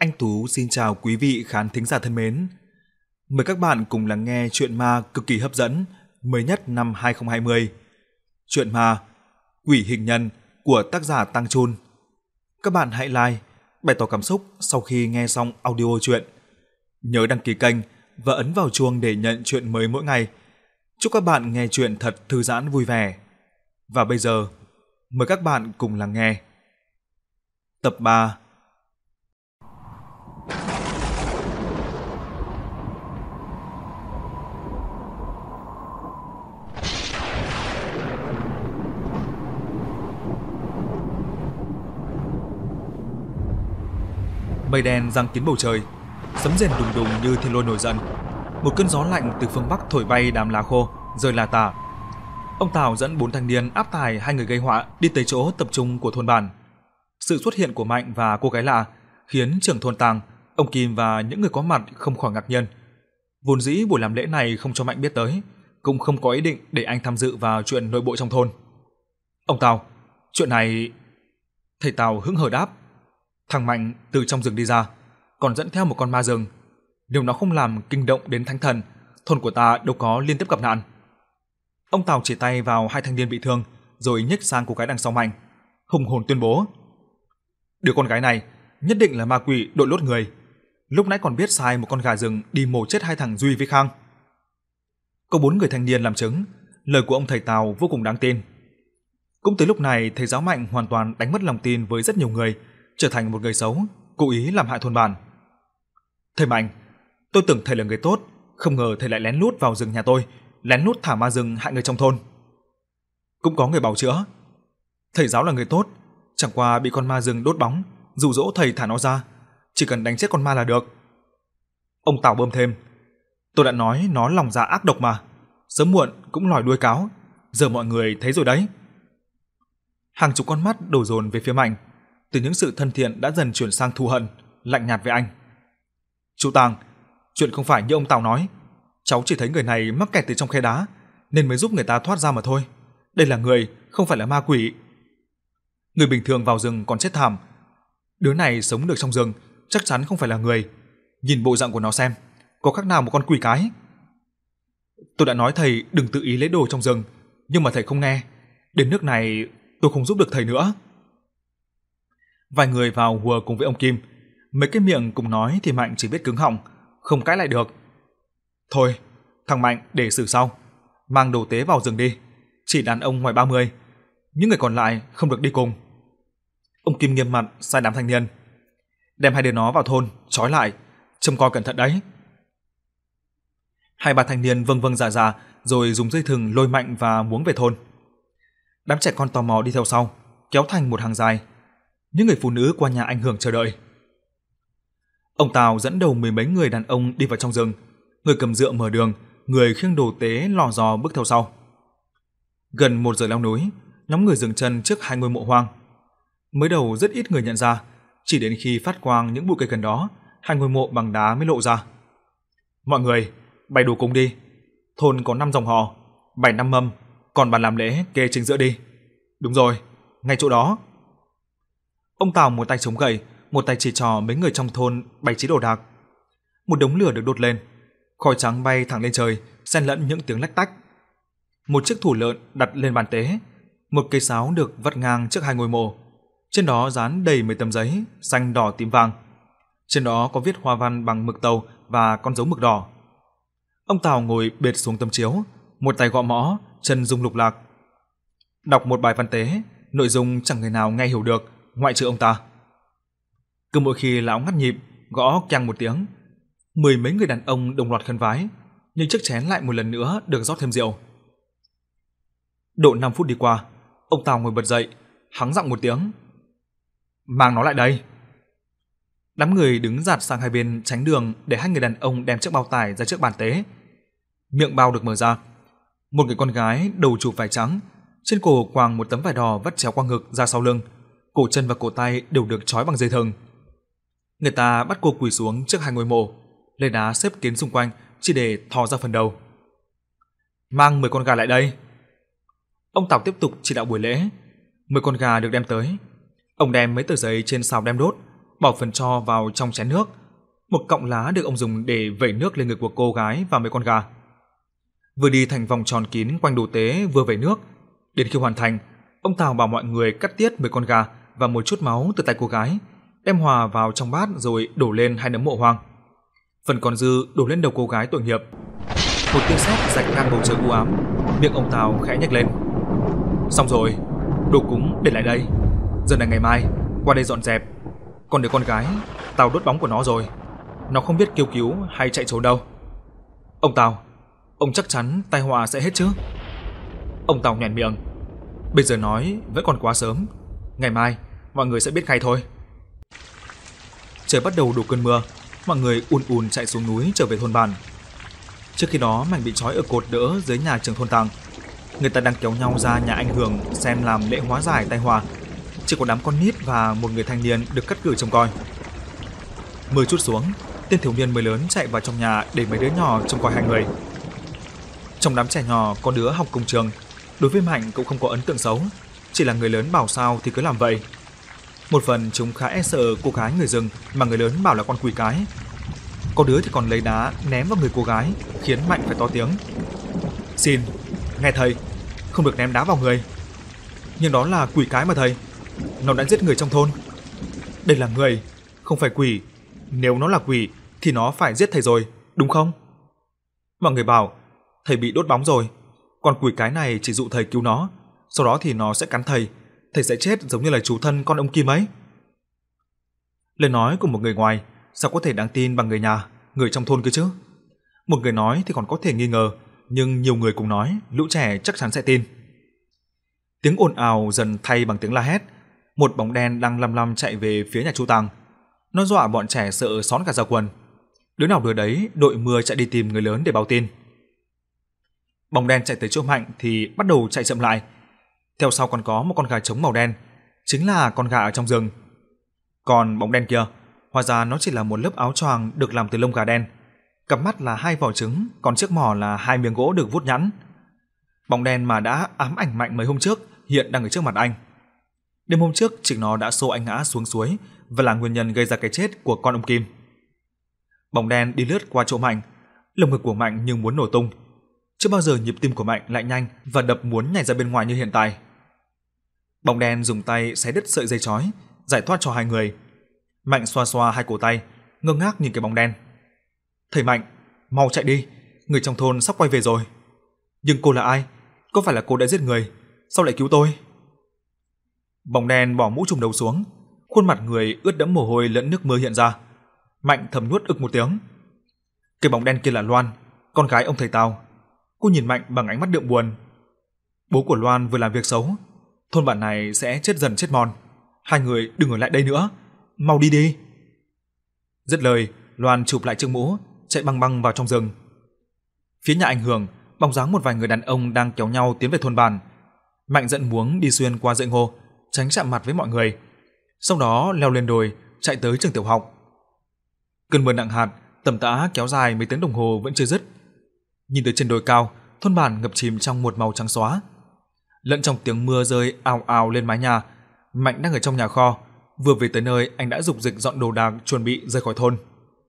Anh Tú xin chào quý vị khán thính giả thân mến. Mời các bạn cùng lắng nghe truyện ma cực kỳ hấp dẫn mới nhất năm 2020. Truyện ma Quỷ Hình Nhân của tác giả Tăng Chun. Các bạn hãy like, bày tỏ cảm xúc sau khi nghe xong audio truyện. Nhớ đăng ký kênh và ấn vào chuông để nhận truyện mới mỗi ngày. Chúc các bạn nghe truyện thật thư giãn vui vẻ. Và bây giờ, mời các bạn cùng lắng nghe. Tập 3. Mây đen giăng kín bầu trời, sấm rền đùng đùng như thiên lôi nổi giận. Một cơn gió lạnh từ phương bắc thổi bay đám lá khô, rơi là tả. Ông Tào dẫn 4 thanh niên áp tải 2 người gây họa đi tới chỗ tập trung của thôn bản. Sự xuất hiện của Mạnh và cô gái lạ khiến trưởng thôn Tàng, ông Kim và những người có mặt không khỏi ngạc nhiên. Vốn dĩ buổi làm lễ này không cho Mạnh biết tới, cũng không có ý định để anh tham dự vào chuyện nội bộ trong thôn. Ông Tào, chuyện này... Thầy Tào hững hờ đáp. Thằng Mạnh từ trong rừng đi ra, còn dẫn theo một con ma rừng. Nếu nó không làm kinh động đến thánh thần, thôn của ta đâu có liên tiếp gặp nạn. Ông Tào chỉ tay vào 2 thanh niên bị thương, rồi nhếch sang cô gái đằng sau Mạnh, hùng hồn tuyên bố: đứa con gái này nhất định là ma quỷ đội lốt người. Lúc nãy còn biết sai một con gà rừng đi mổ chết 2 thằng Duy với Khang. Có 4 người thanh niên làm chứng, lời của ông thầy Tào vô cùng đáng tin. Cũng tới lúc này, thầy giáo Mạnh hoàn toàn đánh mất lòng tin với rất nhiều người, trở thành một người xấu, cố ý làm hại thôn bản. Thầy Mạnh, tôi tưởng thầy là người tốt, không ngờ thầy lại lén lút vào rừng nhà tôi, lén lút thả ma rừng hại người trong thôn. Cũng có người bào chữa, thầy giáo là người tốt, chẳng qua bị con ma rừng đốt bóng, dụ dỗ thầy thả nó ra, chỉ cần đánh chết con ma là được. Ông Tào bơm thêm, tôi đã nói nó lòng dạ ác độc mà, sớm muộn cũng lòi đuôi cáo, giờ mọi người thấy rồi đấy. Hàng chục con mắt đổ dồn về phía Mạnh, từ những sự thân thiện đã dần chuyển sang thù hận, lạnh nhạt với anh. Chú Tàng, chuyện không phải như ông Tào nói, cháu chỉ thấy người này mắc kẹt từ trong khe đá nên mới giúp người ta thoát ra mà thôi. Đây là người, không phải là ma quỷ. Người bình thường vào rừng còn chết thảm, đứa này sống được trong rừng chắc chắn không phải là người. Nhìn bộ dạng của nó xem, có khác nào một con quỷ cái. Tôi đã nói thầy đừng tự ý lấy đồ trong rừng, nhưng mà thầy không nghe. Đến nước này tôi không giúp được thầy nữa. Vài người vào hùa cùng với ông Kim, mấy cái miệng cùng nói thì Mạnh chỉ biết cứng họng, không cãi lại được. Thôi, thằng Mạnh để xử sau, mang đồ tế vào rừng đi, chỉ đàn ông ngoài 30, những người còn lại không được đi cùng. Ông Kim nghiêm mặt sai đám thanh niên, đem 2 đứa nó vào thôn, trói lại, trông coi cẩn thận đấy. 2-3 thanh niên vâng vâng dạ dạ rồi dùng dây thừng lôi Mạnh và muống về thôn. Đám trẻ con tò mò đi theo sau, kéo thành một hàng dài. Những người phụ nữ qua nhà anh Hưởng chờ đợi. Ông Tào dẫn đầu 10 mấy người đàn ông đi vào trong rừng, người cầm dựa mở đường, người khiêng đồ tế lò dò bước theo sau. Gần 1 giờ leo núi, nhóm người dừng chân trước 2 ngôi mộ hoang. Mới đầu rất ít người nhận ra, chỉ đến khi phát quang những bụi cây gần đó, 2 ngôi mộ bằng đá mới lộ ra. Mọi người, bày đồ cúng đi. Thôn có 5 dòng họ, 7 năm mâm, còn bàn làm lễ kê chính giữa đi. Đúng rồi, ngay chỗ đó. Ông Tào một tay chống gậy, một tay chỉ trò mấy người trong thôn bày trí đồ đạc. Một đống lửa được đốt lên, khói trắng bay thẳng lên trời, xen lẫn những tiếng lách tách. Một chiếc thủ lợn đặt lên bàn tế, một cây sáo được vắt ngang trước 2 ngôi mộ. Trên đó dán đầy mấy tấm giấy xanh đỏ tím vàng. Trên đó có viết hoa văn bằng mực tàu và con dấu mực đỏ. Ông Tào ngồi bệt xuống tấm chiếu, một tay gõ mõ, chân rung lục lạc. Đọc một bài văn tế, nội dung chẳng người nào nghe hiểu được, ngoại trừ ông ta. Cứ mỗi khi lão ngắt nhịp, gõ keng một tiếng, 10 mấy người đàn ông đồng loạt khấn vái, nhưng chiếc chén lại một lần nữa được rót thêm rượu. Độ 5 phút đi qua, ông Tào ngồi bật dậy, hắng giọng một tiếng, mang nó lại đây. Đám người đứng dạt sang hai bên tránh đường để 2 người đàn ông đem chiếc bao tải ra trước bàn tế. Miệng bao được mở ra, một người con gái đầu chụp vải trắng, trên cổ quàng một tấm vải đỏ vắt chéo qua ngực ra sau lưng, cổ chân và cổ tay đều được trói bằng dây thừng. Người ta bắt cô quỳ xuống trước 2 ngôi mộ, lấy đá xếp kín xung quanh chỉ để thò ra phần đầu. Mang 10 con gà lại đây. Ông Tào tiếp tục chỉ đạo buổi lễ. 10 con gà được đem tới. Ông đem mấy tờ giấy trên sào đem đốt, bỏ phần tro vào trong chén nước. Một cọng lá được ông dùng để vẩy nước lên người của cô gái và mấy con gà. Vừa đi thành vòng tròn kín quanh đồ tế vừa vẩy nước. Đến khi hoàn thành, ông Tào bảo mọi người cắt tiết 10 con gà và một chút máu từ tay cô gái, đem hòa vào trong bát rồi đổ lên 2 nấm mộ hoang. Phần còn dư đổ lên đầu cô gái tội nghiệp. Một tiếng sét rạch ngang bầu trời u ám, miệng ông Tào khẽ nhếch lên. Xong rồi, đồ cúng để lại đây. Giờ này ngày mai qua đây dọn dẹp. Còn đứa con gái, Tào đốt bóng của nó rồi. Nó không biết kêu cứu hay chạy trốn đâu. Ông Tào, ông chắc chắn tai họa sẽ hết chứ? Ông Tào nhoẻn miệng. Bây giờ nói vẫn còn quá sớm. Ngày mai mọi người sẽ biết ngay thôi. Trời bắt đầu đổ cơn mưa, mọi người ùn ùn chạy xuống núi trở về thôn bản. Trước khi đó Mạnh bị trói ở cột đỡ dưới nhà trưởng thôn Tàng. Người ta đang kéo nhau ra nhà anh Hường xem làm lễ hóa giải tai họa. Chỉ có đám con nít và một người thanh niên được cắt cử trông coi. Mưa trút xuống, tên thiếu niên mới lớn chạy vào trong nhà để mấy đứa nhỏ trông coi hai người. Trong đám trẻ nhỏ có đứa học cùng trường, đối với Mạnh cũng không có ấn tượng xấu, chỉ là người lớn bảo sao thì cứ làm vậy. Một phần chúng khá e sợ cô gái người rừng mà người lớn bảo là con quỷ cái. Có đứa thì còn lấy đá ném vào người cô gái, khiến Mạnh phải to tiếng. Xin, nghe thầy, không được ném đá vào người. Nhưng đó là quỷ cái mà thầy, nó đã giết người trong thôn. Đây là người, không phải quỷ. Nếu nó là quỷ thì nó phải giết thầy rồi, đúng không? Mọi người bảo thầy bị đốt bóng rồi, còn quỷ cái này chỉ dụ thầy cứu nó, sau đó thì nó sẽ cắn thầy sẽ chết giống như là chú thân con ông Kim ấy. Lời nói của một người ngoài sao có thể đáng tin bằng người nhà, người trong thôn cơ chứ? Một người nói thì còn có thể nghi ngờ, nhưng nhiều người cùng nói, lũ trẻ chắc chắn sẽ tin. Tiếng ồn ào dần thay bằng tiếng la hét. Một bóng đen đang lăm lăm chạy về phía nhà chú Tàng. Nó dọa bọn trẻ sợ xón cả da quần. Đứa nào đứa đấy đội mưa chạy đi tìm người lớn để báo tin. Bóng đen chạy tới chỗ Mạnh thì bắt đầu chạy chậm lại. Theo sau còn có một con gà trống màu đen, chính là con gà ở trong rừng. Còn bóng đen kia, hóa ra nó chỉ là một lớp áo choàng được làm từ lông gà đen. Cặp mắt là 2 vỏ trứng, còn chiếc mỏ là 2 miếng gỗ được vuốt nhẵn. Bóng đen mà đã ám ảnh Mạnh mấy hôm trước hiện đang ở trước mặt anh. Đêm hôm trước chính nó đã xô anh ngã xuống suối và là nguyên nhân gây ra cái chết của con ông Kim. Bóng đen đi lướt qua chỗ Mạnh, lồng ngực của Mạnh như muốn nổ tung. Chưa bao giờ nhịp tim của Mạnh lại nhanh và đập muốn nhảy ra bên ngoài như hiện tại. Bóng đen dùng tay xé đứt sợi dây trói, giải thoát cho hai người. Mạnh xoa xoa hai cổ tay, ngơ ngác nhìn cái bóng đen. Thầy Mạnh, mau chạy đi, người trong thôn sắp quay về rồi. Nhưng cô là ai? Có phải là cô đã giết người? Sao lại cứu tôi? Bóng đen bỏ mũ trùm đầu xuống, khuôn mặt người ướt đẫm mồ hôi lẫn nước mưa hiện ra. Mạnh thầm nuốt ực một tiếng. Cái bóng đen kia là Loan, con gái ông thầy Tào. Cô nhìn Mạnh bằng ánh mắt đượm buồn. Bố của Loan vừa làm việc xấu, thôn bản này sẽ chết dần chết mòn. Hai người đừng ở lại đây nữa, mau đi đi. Dứt lời, Loan chụp lại chiếc mũ, chạy băng băng vào trong rừng. Phía nhà ảnh hưởng, bóng dáng một vài người đàn ông đang kéo nhau tiến về thôn bản. Mạnh giận muống đi xuyên qua dãy ngô, tránh chạm mặt với mọi người. Sau đó leo lên đồi, chạy tới trường tiểu học. Cơn mưa nặng hạt tầm tã kéo dài mấy tiếng đồng hồ vẫn chưa dứt. Nhìn từ trên đồi cao, thôn bản ngập chìm trong một màu trắng xóa. Lẫn trong tiếng mưa rơi ào ào lên mái nhà, Mạnh đang ở trong nhà kho, vừa về tới nơi anh đã rục rịch dọn đồ đạc chuẩn bị rời khỏi thôn.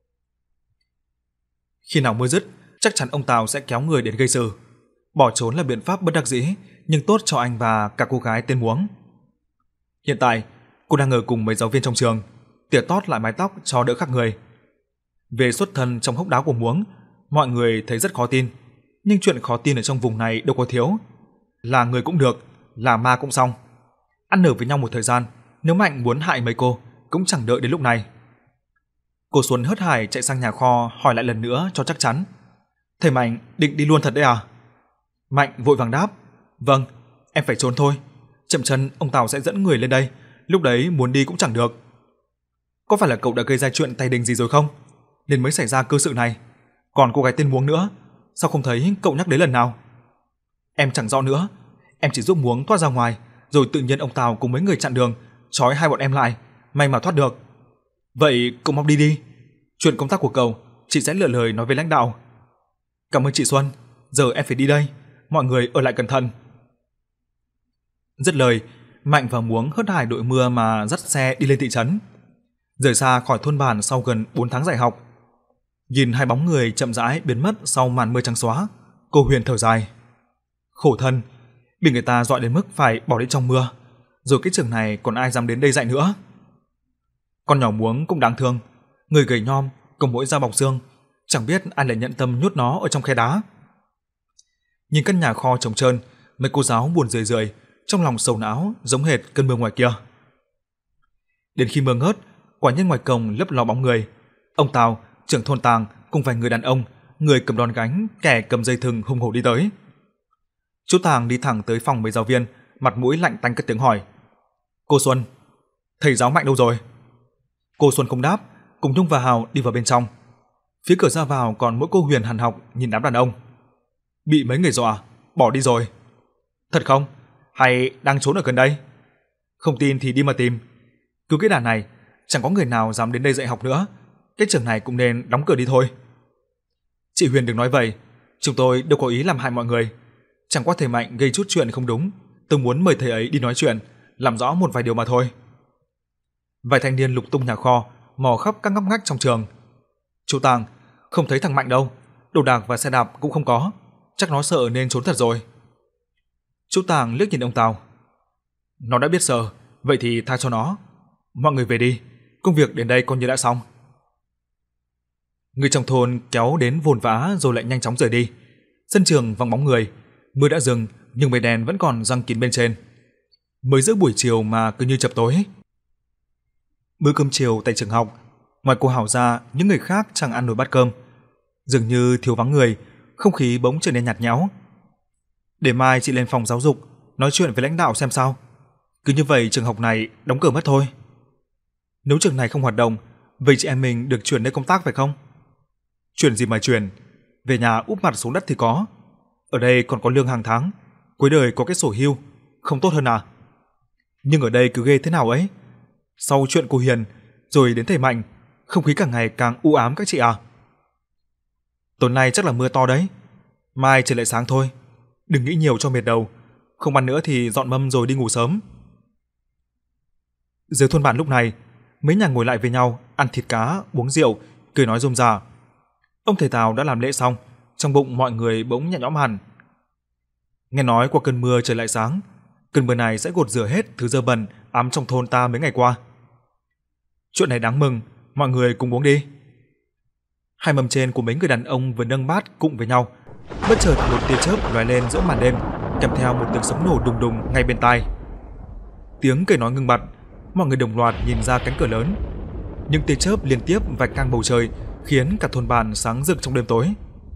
Khi nào mưa dứt, chắc chắn ông Tào sẽ kéo người đến gây sự. Bỏ trốn là biện pháp bất đắc dĩ, nhưng tốt cho anh và cả cô gái tên Muống. Hiện tại, cô đang ở cùng mấy giáo viên trong trường, tỉa tót lại mái tóc cho đỡ khác người. Về xuất thân trong hốc đá của Muống, mọi người thấy rất khó tin, nhưng chuyện khó tin ở trong vùng này đâu có thiếu. Là người cũng được, là ma cũng xong. Ăn ở với nhau một thời gian, nếu Mạnh muốn hại mấy cô, cũng chẳng đợi đến lúc này. Cô Xuân hớt hải chạy sang nhà kho hỏi lại lần nữa cho chắc chắn. Thầy Mạnh định đi luôn thật đấy à? Mạnh vội vàng đáp. Vâng, em phải trốn thôi. Chậm chân ông Tào sẽ dẫn người lên đây, lúc đấy muốn đi cũng chẳng được. Có phải là cậu đã gây ra chuyện tay đình gì rồi không, nên mới xảy ra cơ sự này? Còn cô gái tên Muống nữa, sao không thấy cậu nhắc đến lần nào? Em chẳng rõ nữa, em chỉ giúp Muống thoát ra ngoài, rồi tự nhiên ông Tào cùng mấy người chặn đường, trói hai bọn em lại, may mà thoát được. Vậy cậu mau đi đi, chuyện công tác của cậu chị sẽ lựa lời nói với lãnh đạo. Cảm ơn chị Xuân, giờ em phải đi đây, mọi người ở lại cẩn thận. Dứt lời, Mạnh và Muống hớt hải đội mưa mà dắt xe đi lên thị trấn. rời xa khỏi thôn bản sau gần 4 tháng dạy học. Nhìn hai bóng người chậm rãi biến mất sau màn mưa trắng xóa, cô Huyền thở dài. Khổ thân, bị người ta dọa đến mức phải bỏ đi trong mưa, rồi cái trường này còn ai dám đến đây dạy nữa. Con nhỏ Muống cũng đáng thương, người gầy nhom, còng mũi da bọc xương, chẳng biết ai lại nhận tâm nhốt nó ở trong khe đá. Nhìn căn nhà kho trống trơn, mấy cô giáo buồn rười rượi, trong lòng sầu não giống hệt cơn mưa ngoài kia. Đến khi mưa ngớt, quả nhân ngoài cổng lấp ló bóng người. Ông Tào, trưởng thôn Tàng cùng vài người đàn ông, người cầm đòn gánh, kẻ cầm dây thừng hùng hổ đi tới. Chú Tàng đi thẳng tới phòng mấy giáo viên, mặt mũi lạnh tanh cất tiếng hỏi: "Cô Xuân, thầy giáo Mạnh đâu rồi?" Cô Xuân không đáp, cùng Nhung và Hào đi vào bên trong. Phía cửa ra vào còn mỗi cô Huyền hằn học nhìn đám đàn ông. Bị mấy người dọa, bỏ đi rồi. Thật không? Hay đang trốn ở gần đây? Không tin thì đi mà tìm. Cứ cái đàn này, chẳng có người nào dám đến đây dạy học nữa. Cái trường này cũng nên đóng cửa đi thôi. Chị Huyền đừng nói vậy, chúng tôi đâu có ý làm hại mọi người. Chẳng qua thầy Mạnh gây chút chuyện không đúng, tôi muốn mời thầy ấy đi nói chuyện, làm rõ một vài điều mà thôi. Vài thanh niên lục tung nhà kho, mò khắp các ngóc ngách trong trường. Chú Tàng, không thấy thằng Mạnh đâu, đồ đạc và xe đạp cũng không có, chắc nó sợ nên trốn thật rồi. Chú Tàng liếc nhìn ông Tào. Nó đã biết sợ, vậy thì tha cho nó. Mọi người về đi, công việc đến đây coi như đã xong. Người trong thôn kéo đến vồn vã rồi lại nhanh chóng rời đi. Sân trường vắng bóng người, mưa đã dừng nhưng mây đen vẫn còn giăng kín bên trên. Mới giữa buổi chiều mà cứ như chập tối. Bữa cơm chiều tại trường học, ngoài cô Hảo ra, những người khác chẳng ăn nổi bát cơm. Dường như thiếu vắng người, không khí bỗng trở nên nhạt nhẽo. Để mai chị lên phòng giáo dục nói chuyện với lãnh đạo xem sao. Cứ như vậy trường học này đóng cửa mất thôi. Nếu trường này không hoạt động, vậy chị em mình được chuyển nơi công tác phải không? Chuyển gì mà chuyển, về nhà úp mặt xuống đất thì có. Ở đây còn có lương hàng tháng, cuối đời có cái sổ hưu, không tốt hơn à? Nhưng ở đây cứ ghê thế nào ấy. Sau chuyện cô Hiền, rồi đến thầy Mạnh, không khí càng ngày càng u ám các chị à. Tối nay chắc là mưa to đấy. Mai trời lại sáng thôi. Đừng nghĩ nhiều cho mệt đầu. Không ăn nữa thì dọn mâm rồi đi ngủ sớm. Dưới thôn bản lúc này, mấy nhà ngồi lại với nhau, ăn thịt cá, uống rượu, cười nói rôm rả. Ông thầy Tào đã làm lễ xong, trong bụng mọi người bỗng nhẹ nhõm hẳn. Nghe nói qua cơn mưa trời lại sáng, cơn mưa này sẽ gột rửa hết thứ dơ bẩn ám trong thôn ta mấy ngày qua. Chuyện này đáng mừng, mọi người cùng uống đi. Hai mâm trên của mấy người đàn ông vừa nâng bát cùng với nhau, bất chợt một tia chớp lóe lên giữa màn đêm, kèm theo một tiếng sấm nổ đùng đùng ngay bên tai. Tiếng cười nói ngưng bặt, mọi người đồng loạt nhìn ra cánh cửa lớn. Những tia chớp liên tiếp vạch ngang bầu trời, khiến cả thôn bản sáng rực trong đêm tối.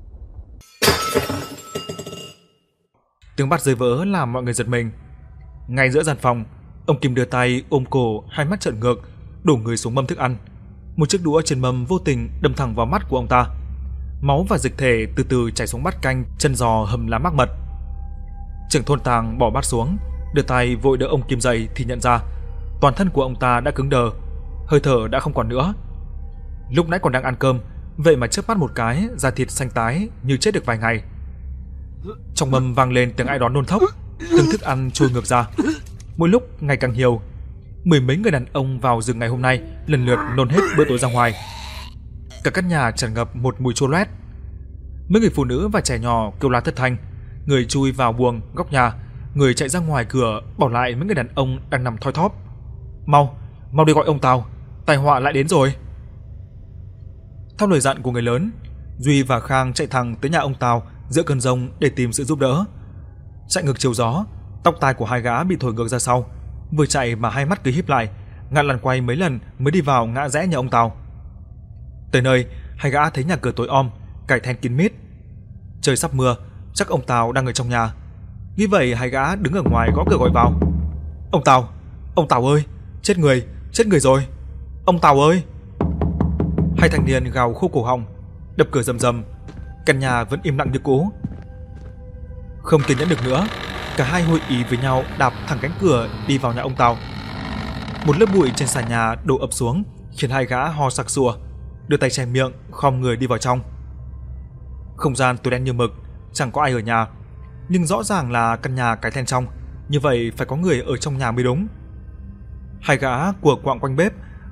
Tiếng bát rơi vỡ làm mọi người giật mình. Ngay giữa gian phòng, ông Kim đưa tay ôm cổ, hai mắt trợn ngược, đổ người xuống mâm thức ăn. Một chiếc đũa trên mâm vô tình đâm thẳng vào mắt của ông ta. Máu và dịch thể từ từ chảy xuống bát canh chân giò hầm lá mắc mật. Trưởng thôn Tàng bỏ bát xuống, đưa tay vội đỡ ông Kim dậy thì nhận ra toàn thân của ông ta đã cứng đờ, hơi thở đã không còn nữa. Lúc nãy còn đang ăn cơm, vậy mà chớp mắt một cái, da thịt xanh tái như chết được vài ngày. Trong mâm vang lên tiếng ai đó nôn thốc, từng thức ăn trôi ngược ra. Mỗi lúc ngày càng nhiều, mười mấy người đàn ông vào rừng ngày hôm nay lần lượt nôn hết bữa tối ra ngoài. Cả căn nhà tràn ngập một mùi chua loét. Mấy người phụ nữ và trẻ nhỏ kêu la thất thanh, người chui vào buồng góc nhà, người chạy ra ngoài cửa bỏ lại mấy người đàn ông đang nằm thoi thóp. Mau đi gọi ông Tào, tai họa lại đến rồi. Theo lời dặn của người lớn, Duy và Khang chạy thẳng tới nhà ông Tào giữa cơn giông để tìm sự giúp đỡ. Chạy ngược chiều gió, tóc tai của hai gã bị thổi ngược ra sau, vừa chạy mà hai mắt cứ híp lại, ngạn lần quay mấy lần mới đi vào ngã rẽ nhà ông Tào. Tới nơi, hai gã thấy nhà cửa tối om, cài then kín mít. Trời sắp mưa, chắc ông Tào đang ở trong nhà. Nghĩ vậy hai gã đứng ở ngoài gõ cửa gọi vào. Ông Tào ơi, chết người rồi. Ông Tào ơi. Hai thanh niên gào khô cổ họng, đập cửa rầm rầm. Căn nhà vẫn im lặng như cũ. Không kiên nhẫn được nữa, cả hai hội ý với nhau đạp thẳng cánh cửa đi vào nhà ông Tào. Một lớp bụi trên sàn nhà đổ ập xuống, khiến hai gã ho sặc sụa, đưa tay che miệng, khom người đi vào trong. Không gian tối đen như mực, chẳng có ai ở nhà, nhưng rõ ràng là căn nhà cái then trong, như vậy phải có người ở trong nhà mới đúng. Hai gã của quạng quanh bếp,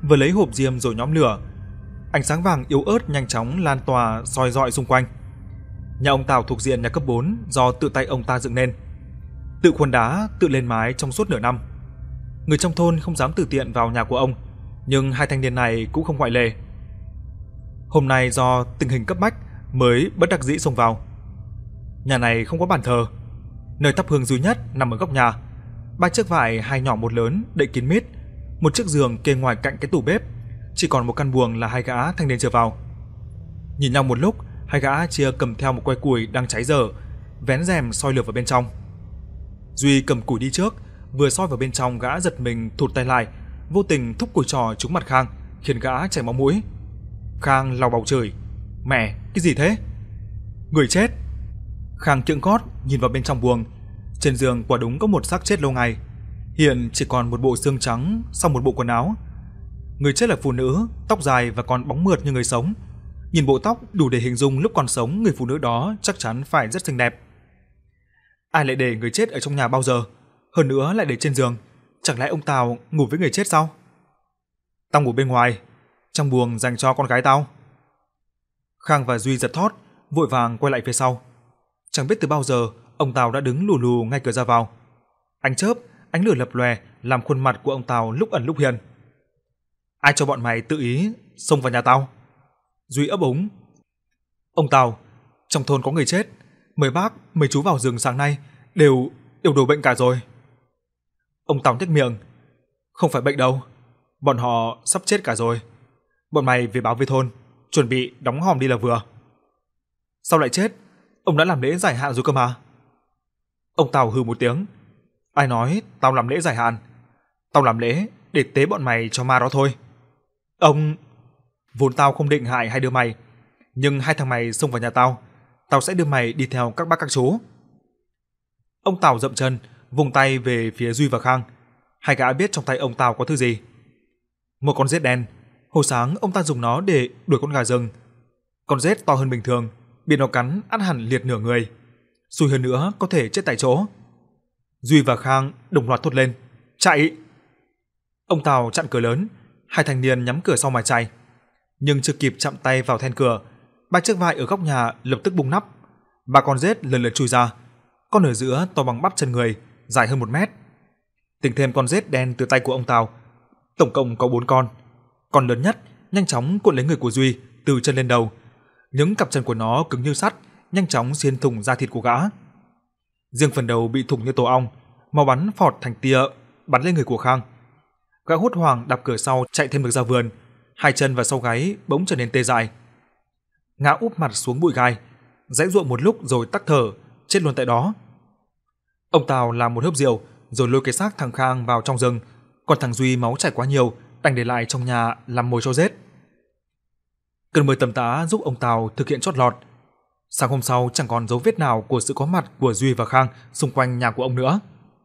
vừa lấy hộp diêm rồi nhóm lửa. Ánh sáng vàng yếu ớt nhanh chóng lan tỏa soi rọi xung quanh. Nhà ông Tào thuộc diện nhà cấp 4 do tự tay ông ta dựng nên. Tự khuôn đá, tự lên mái trong suốt nửa năm. Người trong thôn không dám tự tiện vào nhà của ông, nhưng hai thanh niên này cũng không ngoại lệ. Hôm nay do tình hình cấp bách mới bất đắc dĩ xông vào. Nhà này không có bàn thờ, nơi thắp hương duy nhất nằm ở góc nhà. 3 chiếc vải, 2 nhỏ 1 lớn đậy kín mít, một chiếc giường kê ngoài cạnh cái tủ bếp, chỉ còn một căn buồng là hai gã thanh niên chưa vào. Nhìn nhau một lúc, hai gã chia cầm theo một que củi đang cháy dở, vén rèm soi lửa vào bên trong. Duy cầm củi đi trước, vừa soi vào bên trong gã giật mình thụt tay lại, vô tình thúc củi trò trúng mặt Khang, khiến gã chảy máu mũi. Khang lau bầu chửi: "Mẹ, cái gì thế?" "Người chết." Khang kiễng gót nhìn vào bên trong buồng. Trên giường quả đúng có một xác chết lâu ngày, hiện chỉ còn một bộ xương trắng sau một bộ quần áo. Người chết là phụ nữ, tóc dài và còn bóng mượt như người sống. Nhìn bộ tóc đủ để hình dung lúc còn sống người phụ nữ đó chắc chắn phải rất xinh đẹp. Ai lại để người chết ở trong nhà bao giờ? Hơn nữa lại để trên giường, chẳng lẽ ông Tào ngủ với người chết sao? "Tao ngủ bên ngoài, trong buồng dành cho con gái tao." Khang và Duy giật thót, vội vàng quay lại phía sau. Chẳng biết từ bao giờ ông Tào đã đứng lù lù ngay cửa ra vào. Ánh chớp, ánh lửa lập lòe làm khuôn mặt của ông Tào lúc ẩn lúc hiện. "Ai cho bọn mày tự ý xông vào nhà tao?" Duy ấp úng. "Ông Tào, trong thôn có người chết, mấy bác, mấy chú vào rừng sáng nay đều đổ bệnh cả rồi." Ông Tào nhếch miệng. "Không phải bệnh đâu, bọn họ sắp chết cả rồi. Bọn mày về báo với thôn, chuẩn bị đóng hòm đi là vừa." "Sao lại chết? Ông đã làm lễ giải hạn rồi cơ mà." Ông Tào hừ một tiếng. "Ai nói tao làm lễ giải hạn? Tao làm lễ để tế bọn mày cho ma đó thôi." "Ông..." "Vốn tao không định hại hai đứa mày, nhưng hai thằng mày xông vào nhà tao, tao sẽ đưa mày đi theo các bác các chú." Ông Tào dậm chân, vùng tay về phía Duy và Khang. Hai gã biết trong tay ông Tào có thứ gì. Một con rết đen. Hồi sáng ông ta dùng nó để đuổi con gà rừng. Con rết to hơn bình thường, bị nó cắn ắt hẳn liệt nửa người. Xui hơn nữa có thể chết tại chỗ. Duy và Khang đồng loạt thốt lên: "Chạy!" Ông Tào chặn cửa lớn, hai thanh niên nhắm cửa sau mà chạy. Nhưng chưa kịp chạm tay vào then cửa, 3 chiếc vai ở góc nhà lập tức bung nắp. 3 con rết lần lượt chui ra. Con ở giữa to bằng bắp chân người, dài hơn 1 mét. Tính thêm con rết đen từ tay của ông Tào, tổng cộng có 4 con. Con lớn nhất nhanh chóng cuộn lấy người của Duy từ chân lên đầu. Những cặp chân của nó cứng như sắt, nhanh chóng xuyên thủng da thịt của gã. Riêng phần đầu bị thủng như tổ ong, máu bắn phọt thành tia bắn lên người của Khang. Gã hốt hoảng đạp cửa sau chạy thêm được ra vườn, hai chân và sau gáy bỗng trở nên tê dại. Ngã úp mặt xuống bụi gai, giãy giụa một lúc rồi tắc thở, chết luôn tại đó. Ông Tào làm một hớp rượu rồi lôi cái xác thằng Khang vào trong rừng, còn thằng Duy máu chảy quá nhiều, đành để lại trong nhà làm mồi cho rết. Cơn mưa tầm tã giúp ông Tào thực hiện chót lọt. Sáng hôm sau chẳng còn dấu vết nào của sự có mặt của Duy và Khang xung quanh nhà của ông nữa.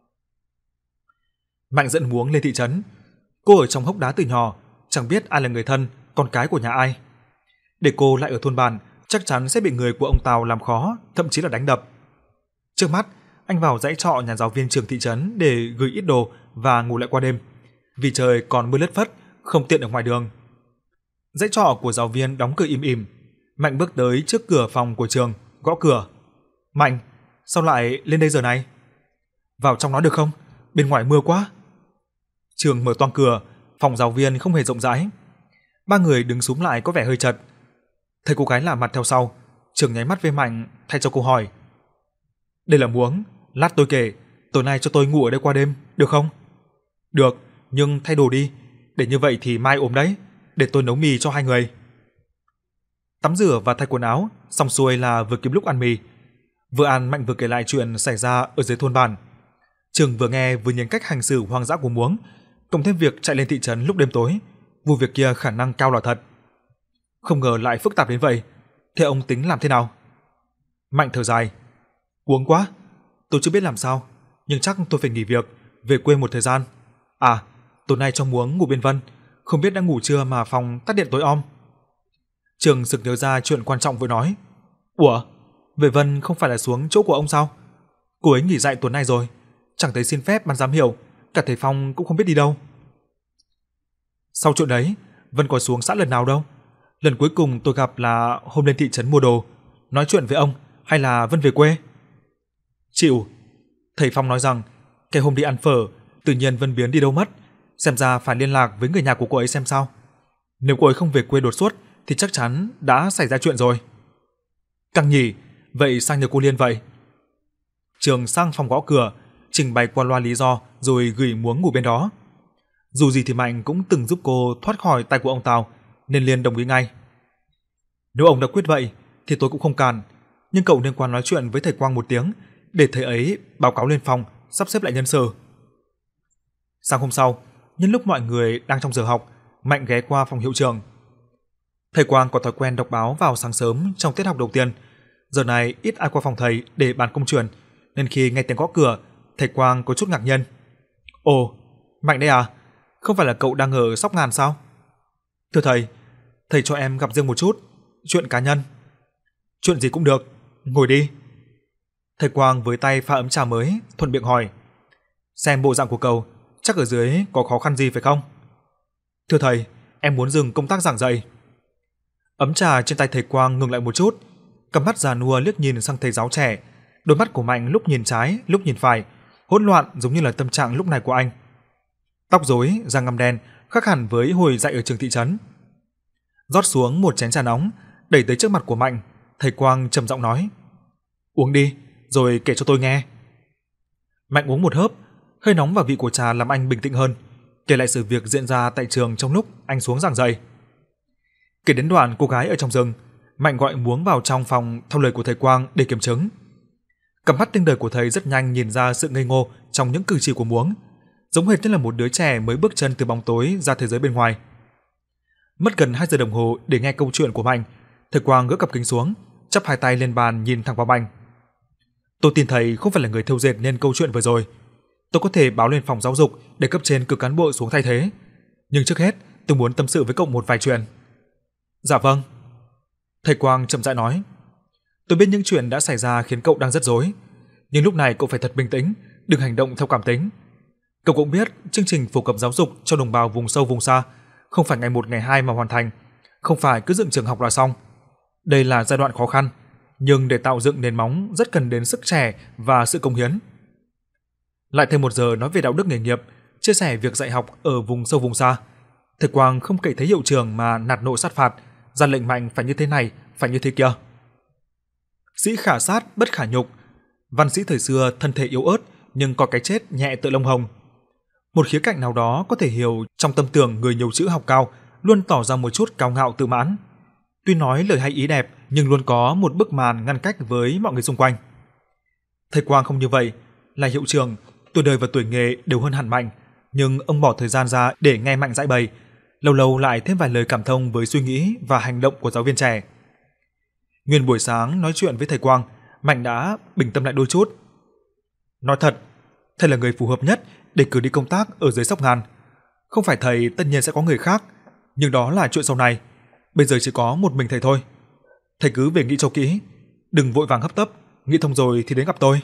Mạnh dẫn Muống lên thị trấn. Cô ở trong hốc đá từ nhỏ, chẳng biết ai là người thân, con cái của nhà ai. Để cô lại ở thôn bản, chắc chắn sẽ bị người của ông Tào làm khó, thậm chí là đánh đập. Trước mắt, anh vào dãy trọ nhà giáo viên trường thị trấn để gửi ít đồ và ngủ lại qua đêm. Vì trời còn mưa lất phất, không tiện ở ngoài đường. Dãy trọ của giáo viên đóng cửa im ỉm. Mạnh bước tới trước cửa phòng của trường, gõ cửa. "Mạnh, sao lại lên đây giờ này?" "Vào trong nói được không? Bên ngoài mưa quá." Trường mở toang cửa, phòng giáo viên không hề rộng rãi. 3 người đứng xúm lại có vẻ hơi chật. Thấy cô gái lạ mặt theo sau, Trường nháy mắt với Mạnh thay cho câu hỏi. "Đây là Muống, lát tôi kể, tối nay cho tôi ngủ ở đây qua đêm, được không?" "Được, nhưng thay đồ đi, để như vậy thì mai ốm đấy, để tôi nấu mì cho hai người." Tắm rửa và thay quần áo, xong xuôi là vừa kịp lúc ăn mì. Vừa ăn, Mạnh vừa kể lại chuyện xảy ra ở dưới thôn bản. Trường vừa nghe vừa nhìn cách hành xử hoang dã của Muống, cộng thêm việc chạy lên thị trấn lúc đêm tối, vụ việc kia khả năng cao là thật. Không ngờ lại phức tạp đến vậy. Thế ông tính làm thế nào? Mạnh thở dài. "Cuống quá, tôi chưa biết làm sao, nhưng chắc tôi phải nghỉ việc, về quê một thời gian. À, tối nay cho Muống ngủ bên Vân, không biết đã ngủ chưa mà phòng tắt điện tối om." Trường sực nhớ ra chuyện quan trọng vừa nói. "Ủa, về Vân không phải là xuống chỗ của ông sao? Cô ấy nghỉ dạy tuần này rồi, chẳng thấy xin phép ban giám hiệu, cả thầy Phong cũng không biết đi đâu." Sau chuyện đấy, Vân có xuống xã lần nào đâu. Lần cuối cùng tôi gặp là hôm lên thị trấn mua đồ, nói chuyện với ông, hay là Vân về quê? Chịu. Thầy Phong nói rằng cái hôm đi ăn phở, tự nhiên Vân biến đi đâu mất, xem ra phải liên lạc với người nhà của cô ấy xem sao. Nếu cô ấy không về quê đột xuất thì chắc chắn đã xảy ra chuyện rồi. Căng nhỉ, vậy sang nhờ cô Liên vậy. Trường sang phòng gõ cửa, trình bày qua loa lý do rồi gửi muống ngủ bên đó. Dù gì thì Mạnh cũng từng giúp cô thoát khỏi tay của ông Tào, nên Liên đồng ý ngay. Nếu ông đã quyết vậy thì tôi cũng không cản, nhưng cậu nên qua nói chuyện với thầy Quang một tiếng để thầy ấy báo cáo lên phòng sắp xếp lại nhân sự. Sáng hôm sau, nhân lúc mọi người đang trong giờ học, Mạnh ghé qua phòng hiệu trưởng. Thầy Quang có thói quen đọc báo vào sáng sớm trong tiết học đầu tiên. Giờ này ít ai qua phòng thầy để bàn công chuyện, nên khi nghe tiếng gõ cửa, thầy Quang có chút ngạc nhiên. Ồ, Mạnh đây à? Không phải là cậu đang ở Sóc Ngàn sao? Thưa thầy cho em gặp riêng một chút, chuyện cá nhân. Chuyện gì cũng được, ngồi đi. Thầy Quang với tay pha ấm trà mới, thuận miệng hỏi. Xem bộ dạng của cậu, chắc ở dưới có khó khăn gì phải không? Thưa thầy, em muốn dừng công tác giảng dạy. Ấm trà trên tay thầy Quang ngừng lại một chút, cặp mắt già nua liếc nhìn sang thầy giáo trẻ, đôi mắt của Mạnh lúc nhìn trái, lúc nhìn phải, hỗn loạn giống như là tâm trạng lúc này của anh. Tóc rối, da ngăm đen, khác hẳn với hồi dạy ở trường thị trấn. Rót xuống một chén trà nóng, đẩy tới trước mặt của Mạnh, thầy Quang trầm giọng nói: "Uống đi, rồi kể cho tôi nghe." Mạnh uống một hớp, hơi nóng và vị của trà làm anh bình tĩnh hơn, kể lại sự việc diễn ra tại trường trong lúc anh xuống giảng dạy. Kể đến đoạn cô gái ở trong rừng, Mạnh gọi muống vào trong phòng theo lời của thầy Quang để kiểm chứng. Cặp mắt tinh đời của thầy rất nhanh nhìn ra sự ngây ngô trong những cử chỉ của muống, giống hệt như là một đứa trẻ mới bước chân từ bóng tối ra thế giới bên ngoài. Mất gần 2 giờ đồng hồ để nghe câu chuyện của Mạnh, thầy Quang gỡ cặp kính xuống, chắp hai tay lên bàn nhìn thẳng vào Mạnh. Tôi tin thầy không phải là người thêu dệt nên câu chuyện vừa rồi. Tôi có thể báo lên phòng giáo dục để cấp trên cử cán bộ xuống thay thế. Nhưng trước hết, tôi muốn tâm sự với cậu một vài chuyện. Dạ vâng. Thầy Quang chậm rãi nói. Tôi biết những chuyện đã xảy ra khiến cậu đang rất rối, nhưng lúc này cậu phải thật bình tĩnh, đừng hành động theo cảm tính. Cậu cũng biết chương trình phổ cập giáo dục cho đồng bào vùng sâu vùng xa không phải ngày 1 ngày 2 mà hoàn thành, không phải cứ dựng trường học là xong. Đây là giai đoạn khó khăn, nhưng để tạo dựng nền móng rất cần đến sức trẻ và sự cống hiến. Lại thêm 1 giờ nói về đạo đức nghề nghiệp, chia sẻ việc dạy học ở vùng sâu vùng xa. Thầy Quang không cậy thế hiệu trưởng mà nạt nộ sát phạt, ra lệnh Mạnh phải như thế này, phải như thế kia. Sĩ khả sát bất khả nhục, văn sĩ thời xưa thân thể yếu ớt nhưng có cái chết nhẹ tựa lông hồng. Một khía cạnh nào đó có thể hiểu trong tâm tưởng người nhiều chữ học cao luôn tỏ ra một chút cao ngạo tự mãn. Tuy nói lời hay ý đẹp nhưng luôn có một bức màn ngăn cách với mọi người xung quanh. Thầy Quang không như vậy, là hiệu trưởng, tuổi đời và tuổi nghề đều hơn hẳn Mạnh, nhưng ông bỏ thời gian ra để nghe Mạnh giải bày, lâu lâu lại thêm vài lời cảm thông với suy nghĩ và hành động của giáo viên trẻ. Nguyên buổi sáng nói chuyện với thầy Quang, Mạnh đã bình tâm lại đôi chút. Nói thật, thầy là người phù hợp nhất để cử đi công tác ở dưới Sóc Ngàn. Không phải thầy tất nhiên sẽ có người khác, nhưng đó là chuyện sau này. Bây giờ chỉ có một mình thầy thôi. Thầy cứ về nghĩ cho kỹ, đừng vội vàng hấp tấp, nghĩ thông rồi thì đến gặp tôi.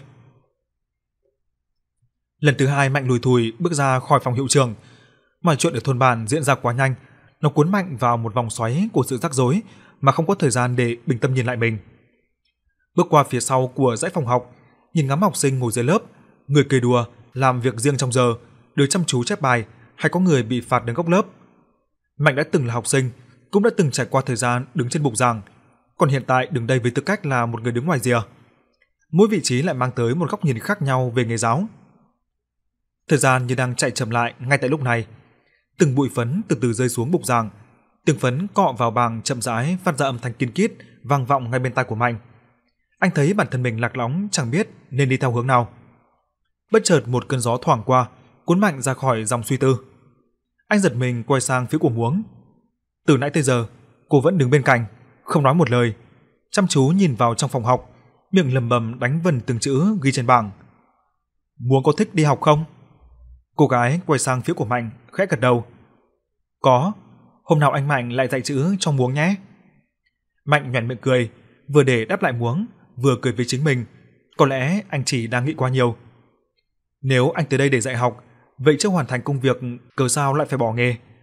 Lần thứ 2 Mạnh lùi thủi bước ra khỏi phòng hiệu trưởng. Mọi chuyện ở thôn bản diễn ra quá nhanh, nó cuốn Mạnh vào một vòng xoáy của sự rắc rối mà không có thời gian để bình tâm nhìn lại mình. Bước qua phía sau của dãy phòng học, nhìn ngắm học sinh ngồi dưới lớp, người cười đùa, làm việc riêng trong giờ, đứa chăm chú chép bài, hay có người bị phạt đứng góc lớp. Mạnh đã từng là học sinh, cũng đã từng trải qua thời gian đứng trên bục giảng, còn hiện tại đứng đây với tư cách là một người đứng ngoài rìa. Mỗi vị trí lại mang tới một góc nhìn khác nhau về nghề giáo. Thời gian như đang chạy chậm lại ngay tại lúc này. Từng bụi phấn từ từ rơi xuống bục giảng, từng phấn cọ vào bảng chậm rãi phát ra âm thanh kin kít vang vọng ngay bên tai của Mạnh. Anh thấy bản thân mình lạc lõng chẳng biết nên đi theo hướng nào. Bất chợt một cơn gió thoảng qua, cuốn Mạnh ra khỏi dòng suy tư. Anh giật mình quay sang phía của muống. Từ nãy tới giờ, cô vẫn đứng bên cạnh, không nói một lời, chăm chú nhìn vào trong phòng học, miệng lẩm bẩm đánh vần từng chữ ghi trên bảng. Muống có thích đi học không? Cô gái quay sang phía của Mạnh, khẽ gật đầu. Có, hôm nào anh Mạnh lại dạy chữ cho muống nhé. Mạnh nhoẻn miệng cười, vừa để đáp lại muống, vừa cười với chính mình. Có lẽ anh chỉ đang nghĩ quá nhiều. Nếu anh tới đây để dạy học, vậy chưa hoàn thành công việc, cớ sao lại phải bỏ nghề?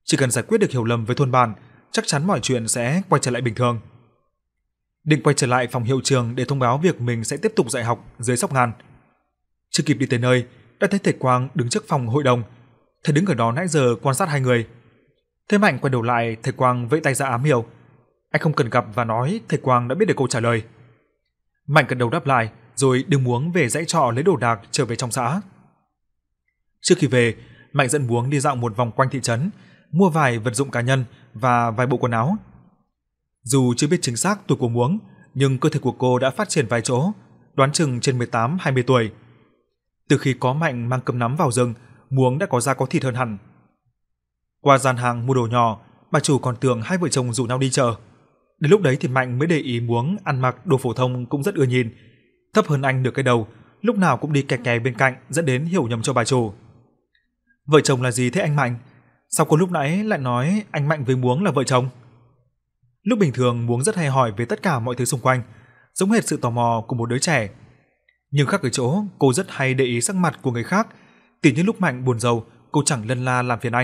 Chỉ cần giải quyết được hiểu lầm với thôn bản, chắc chắn mọi chuyện sẽ quay trở lại bình thường. Định quay trở lại phòng hiệu trường để thông báo việc mình sẽ tiếp tục dạy học dưới Sóc Ngàn. Chưa kịp đi tới nơi, đã thấy thầy Quang đứng trước phòng hội đồng. Thầy đứng ở đó nãy giờ quan sát hai người. Thế Mạnh quay đầu lại, thầy Quang vẫy tay ra ám hiệu. Anh không cần gặp và nói, thầy Quang đã biết được câu trả lời. Mạnh gật đầu đáp lại, rồi đưa Muống về dãy trọ lấy đồ đạc trở về trong xã. Trước khi về, Mạnh dẫn Muống đi dạo một vòng quanh thị trấn, mua vài vật dụng cá nhân và vài bộ quần áo. Dù chưa biết chính xác tuổi của Muống, nhưng cơ thể của cô đã phát triển vài chỗ, đoán chừng trên 18-20 tuổi. Từ khi có Mạnh mang cơm nắm vào rừng, Muống đã có da có thịt hơn hẳn. Qua gian hàng mua đồ nhỏ, bà chủ còn tưởng hai vợ chồng rủ nhau đi chợ. Đến lúc đấy thì Mạnh mới để ý Muống ăn mặc đồ phổ thông cũng rất ưa nhìn, thấp hơn anh nửa cái đầu, lúc nào cũng đi kè kè bên cạnh, dẫn đến hiểu nhầm cho bà chủ. Vợ chồng là gì thế anh Mạnh? Sao cô lúc nãy lại nói anh Mạnh với Muống là vợ chồng? Lúc bình thường Muống rất hay hỏi về tất cả mọi thứ xung quanh, giống hệt sự tò mò của một đứa trẻ. Nhưng khác ở chỗ, cô rất hay để ý sắc mặt của người khác, tỉ như lúc Mạnh buồn rầu, cô chẳng lân la làm phiền anh.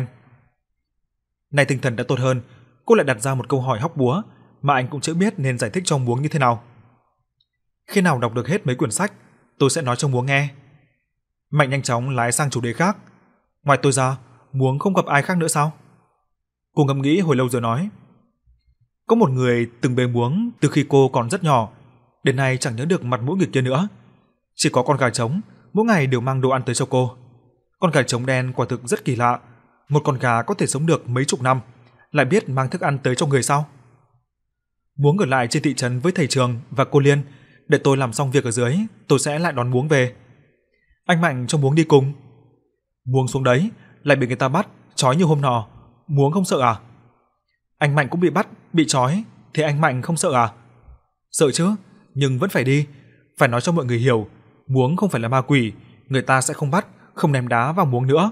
Nay tinh thần đã tốt hơn, cô lại đặt ra một câu hỏi hóc búa mà anh cũng chưa biết nên giải thích cho Muống như thế nào. Khi nào đọc được hết mấy quyển sách, tôi sẽ nói cho Muống nghe. Mạnh nhanh chóng lái sang chủ đề khác. Ngoài tôi ra, Muống không gặp ai khác nữa sao? Cô ngẫm nghĩ hồi lâu rồi nói. Có một người từng bế Muống từ khi cô còn rất nhỏ, đến nay chẳng nhớ được mặt mũi người kia nữa. Chỉ có con gà trống, mỗi ngày đều mang đồ ăn tới cho cô. Con gà trống đen quả thực rất kỳ lạ, một con gà có thể sống được mấy chục năm, lại biết mang thức ăn tới cho người sao? Muống ở lại trên thị trấn với thầy Trường và cô Liên, để tôi làm xong việc ở dưới, tôi sẽ lại đón Muống về. Anh Mạnh cho Muống đi cùng. Muống xuống đấy, lại bị người ta bắt, trói như hôm nọ, Muống không sợ à? Anh Mạnh cũng bị bắt, bị trói, thì anh Mạnh không sợ à? Sợ chứ, nhưng vẫn phải đi, phải nói cho mọi người hiểu, Muống không phải là ma quỷ, người ta sẽ không bắt, không ném đá vào Muống nữa.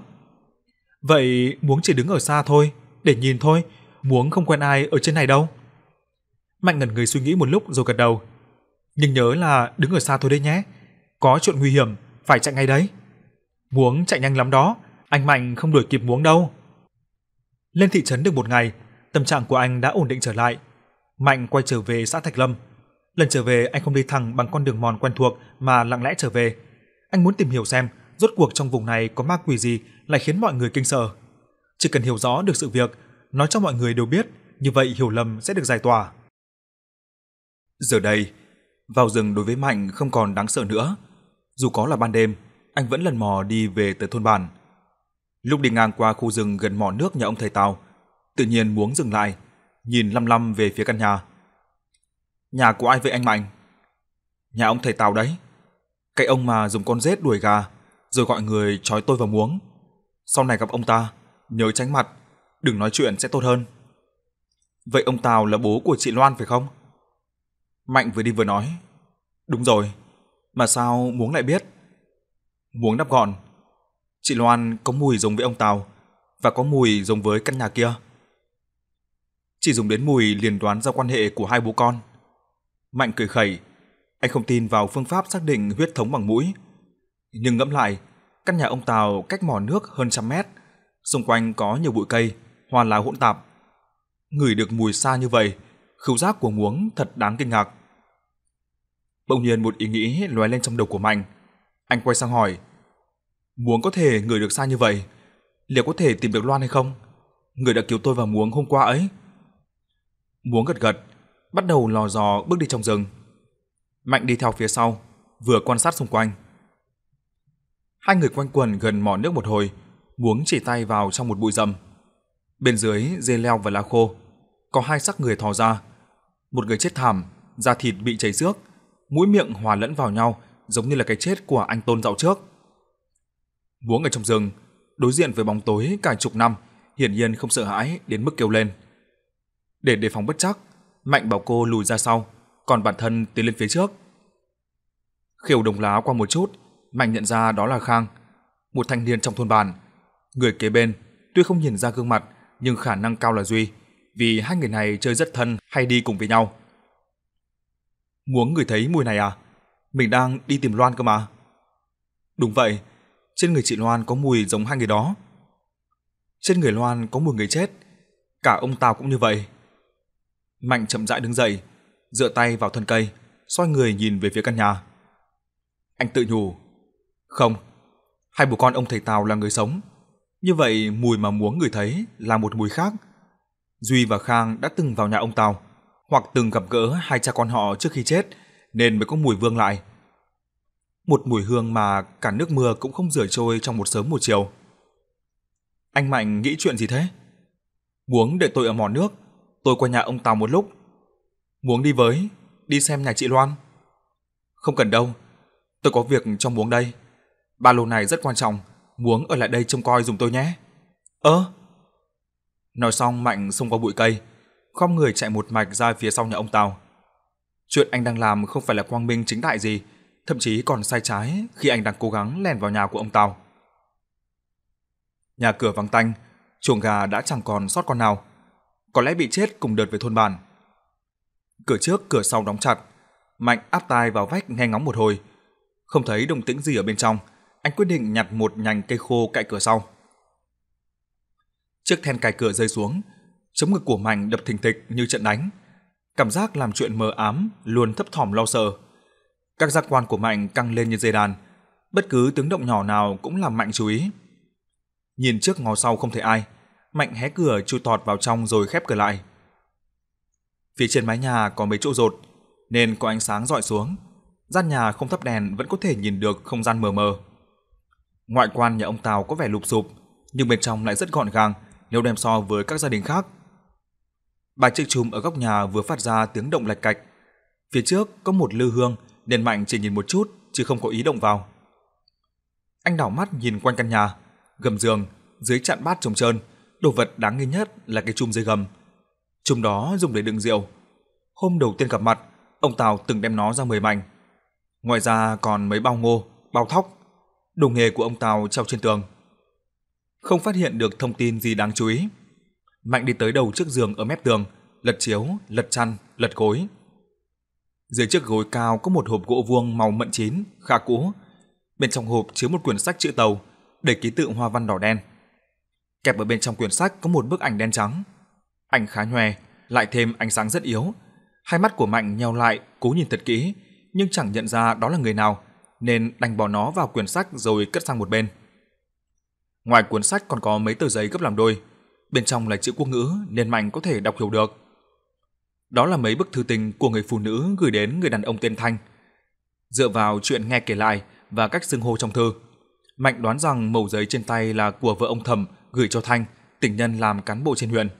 Vậy Muống chỉ đứng ở xa thôi, để nhìn thôi, Muống không quen ai ở trên này đâu. Mạnh ngẩn người suy nghĩ một lúc rồi gật đầu. Nhưng nhớ là đứng ở xa thôi đấy nhé, có chuyện nguy hiểm, phải chạy ngay đấy. Muống chạy nhanh lắm đó, anh Mạnh không đuổi kịp Muống đâu. Lên thị trấn được một ngày, tâm trạng của anh đã ổn định trở lại. Mạnh quay trở về xã Thạch Lâm. Lần trở về anh không đi thẳng bằng con đường mòn quen thuộc mà lặng lẽ trở về. Anh muốn tìm hiểu xem rốt cuộc trong vùng này có ma quỷ gì lại khiến mọi người kinh sợ. Chỉ cần hiểu rõ được sự việc, nói cho mọi người đều biết, như vậy hiểu lầm sẽ được giải tỏa. Giờ đây, vào rừng đối với Mạnh không còn đáng sợ nữa. Dù có là ban đêm, anh vẫn lần mò đi về tới thôn bản. Lúc đi ngang qua khu rừng gần mỏ nước nhà ông thầy Tào, tự nhiên Muống dừng lại, nhìn lăm lăm về phía căn nhà. Nhà của ai vậy anh Mạnh? Nhà ông thầy Tào đấy. Cái ông mà dùng con rết đuổi gà, rồi gọi người trói tôi vào Muống. Sau này gặp ông ta, nhớ tránh mặt, đừng nói chuyện sẽ tốt hơn. Vậy ông Tào là bố của chị Loan phải không? Mạnh vừa đi vừa nói. Đúng rồi, mà sao Muống lại biết? Muống đáp gọn. Chị Loan có mùi giống với ông Tào, và có mùi giống với căn nhà kia. Chỉ dùng đến mùi liền đoán ra quan hệ của hai bố con. Mạnh cười khẩy, anh không tin vào phương pháp xác định huyết thống bằng mũi. Nhưng ngẫm lại, căn nhà ông Tào cách mỏ nước hơn 100 mét, xung quanh có nhiều bụi cây, hoa lá hỗn tạp. Ngửi được mùi xa như vậy, khứu giác của Muống thật đáng kinh ngạc. Bỗng nhiên một ý nghĩ lóe lên trong đầu của Mạnh. Anh quay sang hỏi, Muống có thể ngửi được xa như vậy, liệu có thể tìm được Loan hay không? Người đã cứu tôi và Muống hôm qua ấy. Muống gật gật, bắt đầu lò dò bước đi trong rừng. Mạnh đi theo phía sau, vừa quan sát xung quanh. Hai người quanh quẩn gần mỏ nước một hồi, Muống chỉ tay vào trong một bụi rậm. Bên dưới dây leo và lá khô, có hai xác người thò ra. Một người chết thảm, da thịt bị chảy xước, mũi miệng hòa lẫn vào nhau, giống như là cái chết của anh Tôn dạo trước. Muống ở trong rừng, đối diện với bóng tối cả chục năm, hiển nhiên không sợ hãi đến mức kêu lên. Để đề phòng bất trắc, Mạnh bảo cô lùi ra sau, còn bản thân tiến lên phía trước. Khều đồng lá qua một chút, Mạnh nhận ra đó là Khang, một thanh niên trong thôn bản. Người kế bên, tuy không nhìn ra gương mặt, nhưng khả năng cao là Duy, vì hai người này chơi rất thân, hay đi cùng với nhau. Muống ngửi thấy mùi này à? Mình đang đi tìm Loan cơ mà. Đúng vậy, trên người chị Loan có mùi giống hai người đó. Trên người Loan có mùi người chết, cả ông Tào cũng như vậy. Mạnh chậm rãi đứng dậy, dựa tay vào thân cây, xoay người nhìn về phía căn nhà. Anh tự nhủ, không, hai bố con ông thầy Tào là người sống, như vậy mùi mà Muống ngửi thấy là một mùi khác. Duy và Khang đã từng vào nhà ông Tào, hoặc từng gặp gỡ hai cha con họ trước khi chết, nên mới có mùi vương lại. Một mùi hương mà cả nước mưa cũng không rửa trôi trong một sớm một chiều. Anh Mạnh nghĩ chuyện gì thế? Muống đợi tôi ở mỏ nước, tôi qua nhà ông Tào một lúc. Muống đi với, đi xem nhà chị Loan. Không cần đâu, tôi có việc cho Muống đây. Ba lô này rất quan trọng, Muống ở lại đây trông coi giùm tôi nhé. Nói xong Mạnh xông qua bụi cây, khom người chạy một mạch ra phía sau nhà ông Tào. Chuyện anh đang làm không phải là quang minh chính đại gì, thậm chí còn sai trái khi anh đang cố gắng lèn vào nhà của ông Tào. Nhà cửa vắng tanh, chuồng gà đã chẳng còn sót con nào, có lẽ bị chết cùng đợt về thôn bản. Cửa trước cửa sau đóng chặt, Mạnh áp tai vào vách nghe ngóng một hồi, không thấy động tĩnh gì ở bên trong, anh quyết định nhặt một nhành cây khô cạnh cửa sau. Chiếc then cài cửa rơi xuống, chống ngực của Mạnh đập thình thịch như trận đánh. Cảm giác làm chuyện mờ ám luôn thấp thỏm lo sợ. Các giác quan của Mạnh căng lên như dây đàn, bất cứ tiếng động nhỏ nào cũng làm Mạnh chú ý. Nhìn trước ngó sau không thấy ai, Mạnh hé cửa chui tọt vào trong rồi khép cửa lại. Phía trên mái nhà có mấy chỗ rột nên có ánh sáng rọi xuống, gian nhà không thắp đèn vẫn có thể nhìn được không gian mờ mờ. Ngoại quan nhà ông Tào có vẻ lụp xụp, nhưng bên trong lại rất gọn gàng nếu đem so với các gia đình khác. Ba chiếc chum ở góc nhà vừa phát ra tiếng động lạch cạch. Phía trước có một lư hương nên Mạnh chỉ nhìn một chút chứ không có ý động vào. Anh đảo mắt nhìn quanh căn nhà, gầm giường, dưới chạn bát trống trơn, đồ vật đáng nghi nhất là cái chum dưới gầm. Chum đó dùng để đựng rượu. Hôm đầu tiên gặp mặt, ông Tào từng đem nó ra mời Mạnh. Ngoài ra còn mấy bao ngô, bao thóc. Đồ nghề của ông Tào treo trên tường. Không phát hiện được thông tin gì đáng chú ý. Mạnh đi tới đầu chiếc giường ở mép tường, lật chiếu, lật chăn, lật gối. Dưới chiếc gối cao có một hộp gỗ vuông màu mận chín, khá cũ. Bên trong hộp chứa một quyển sách chữ tàu, đầy ký tự hoa văn đỏ đen. Kẹp ở bên trong quyển sách có một bức ảnh đen trắng. Ảnh khá nhòe, lại thêm ánh sáng rất yếu. Hai mắt của Mạnh nheo lại, cố nhìn thật kỹ, nhưng chẳng nhận ra đó là người nào, nên đành bỏ nó vào quyển sách rồi cất sang một bên. Ngoài cuốn sách còn có mấy tờ giấy gấp làm đôi, bên trong là chữ quốc ngữ nên Mạnh có thể đọc hiểu được. Đó là mấy bức thư tình của người phụ nữ gửi đến người đàn ông tên Thanh. Dựa vào chuyện nghe kể lại và cách xưng hô trong thư, Mạnh đoán rằng mẩu giấy trên tay là của vợ ông Thẩm gửi cho Thanh, tình nhân làm cán bộ trên huyện.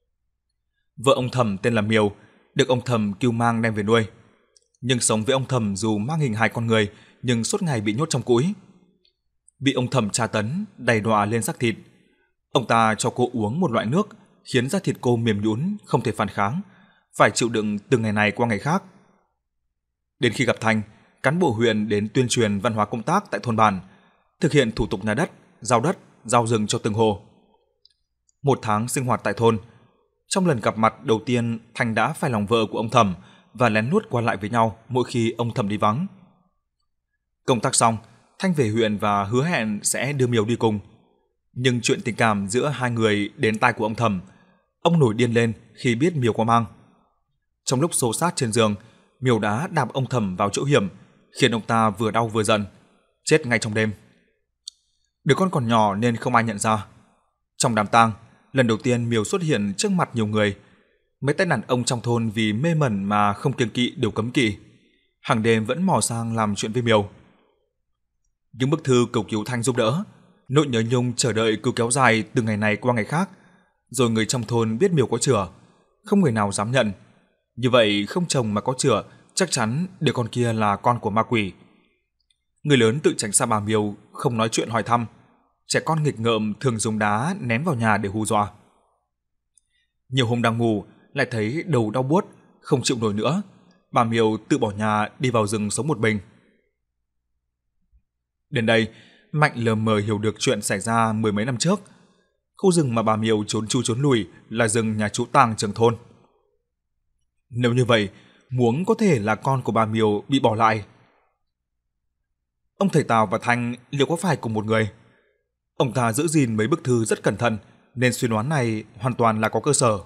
Vợ ông Thẩm tên là Miều, được ông Thẩm cưu mang đem về nuôi. Nhưng sống với ông Thẩm dù mang hình hài con người, nhưng suốt ngày bị nhốt trong cũi. Bị ông Thẩm tra tấn, đầy đọa lên xác thịt. Ông ta cho cô uống một loại nước khiến da thịt cô mềm nhũn, không thể phản kháng, phải chịu đựng từ ngày này qua ngày khác. Đến khi gặp Thanh, cán bộ huyện đến tuyên truyền văn hóa công tác tại thôn bản, thực hiện thủ tục nhà đất, giao rừng cho từng hộ. Một tháng sinh hoạt tại thôn, trong lần gặp mặt đầu tiên Thanh đã phải lòng vợ của ông Thẩm và lén lút qua lại với nhau mỗi khi ông Thẩm đi vắng. Công tác xong, Thanh về huyện và hứa hẹn sẽ đưa Miều đi cùng. Nhưng chuyện tình cảm giữa hai người đến tai của ông Thẩm, ông nổi điên lên khi biết Miều có mang. Trong lúc xô xát trên giường, Miều đã đạp ông Thẩm vào chỗ hiểm, khiến ông ta vừa đau vừa giận, chết ngay trong đêm. Đứa con còn nhỏ nên không ai nhận ra. Trong đám tang, lần đầu tiên Miều xuất hiện trước mặt nhiều người. Mấy tay đàn ông trong thôn vì mê mẩn mà không kiêng kỵ điều cấm kỵ, hàng đêm vẫn mò sang làm chuyện với Miều. Những bức thư cầu cứu Thanh giúp đỡ, nỗi nhớ nhung chờ đợi cứ kéo dài từ ngày này qua ngày khác, rồi người trong thôn biết Miều có chữa, không người nào dám nhận. Như vậy không chồng mà có chữa, chắc chắn đứa con kia là con của ma quỷ. Người lớn tự tránh xa bà Miều, không nói chuyện hỏi thăm. Trẻ con nghịch ngợm thường dùng đá ném vào nhà để hù dọa. Nhiều hôm đang ngủ, lại thấy đầu đau buốt, không chịu nổi nữa. Bà Miều tự bỏ nhà đi vào rừng sống một mình. Đến đây, Mạnh lờ mờ hiểu được chuyện xảy ra mười mấy năm trước. Khu rừng mà bà Miều trốn chui trốn lùi là rừng nhà chú Tàng trưởng thôn. Nếu như vậy, Muống có thể là con của bà Miều bị bỏ lại. Ông thầy Tào và Thanh liệu có phải cùng một người? Ông ta giữ gìn mấy bức thư rất cẩn thận, nên suy đoán này hoàn toàn là có cơ sở.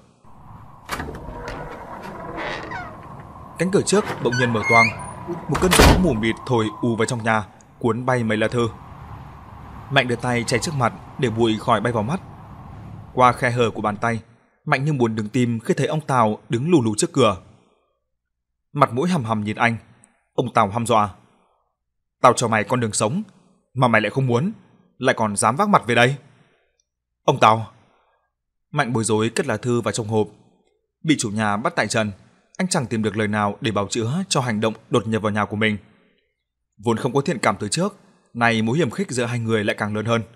Cánh cửa trước bỗng nhiên mở toang, một cơn gió mù mịt thổi ù vào trong nhà, cuốn bay mấy lá thư. Mạnh đưa tay che trước mặt để bụi khỏi bay vào mắt. Qua khe hở của bàn tay, Mạnh như muốn đứng tim khi thấy ông Tào đứng lù lù trước cửa. Mặt mũi hầm hầm nhìn anh, ông Tào hăm dọa: "Tao cho mày con đường sống, mà mày lại không muốn, lại còn dám vác mặt về đây." "Ông Tào!" Mạnh bối rối cất lá thư vào trong hộp. Bị chủ nhà bắt tại trận, anh chẳng tìm được lời nào để bào chữa cho hành động đột nhập vào nhà của mình. Vốn không có thiện cảm từ trước, nay mối hiểm khích giữa hai người lại càng lớn hơn.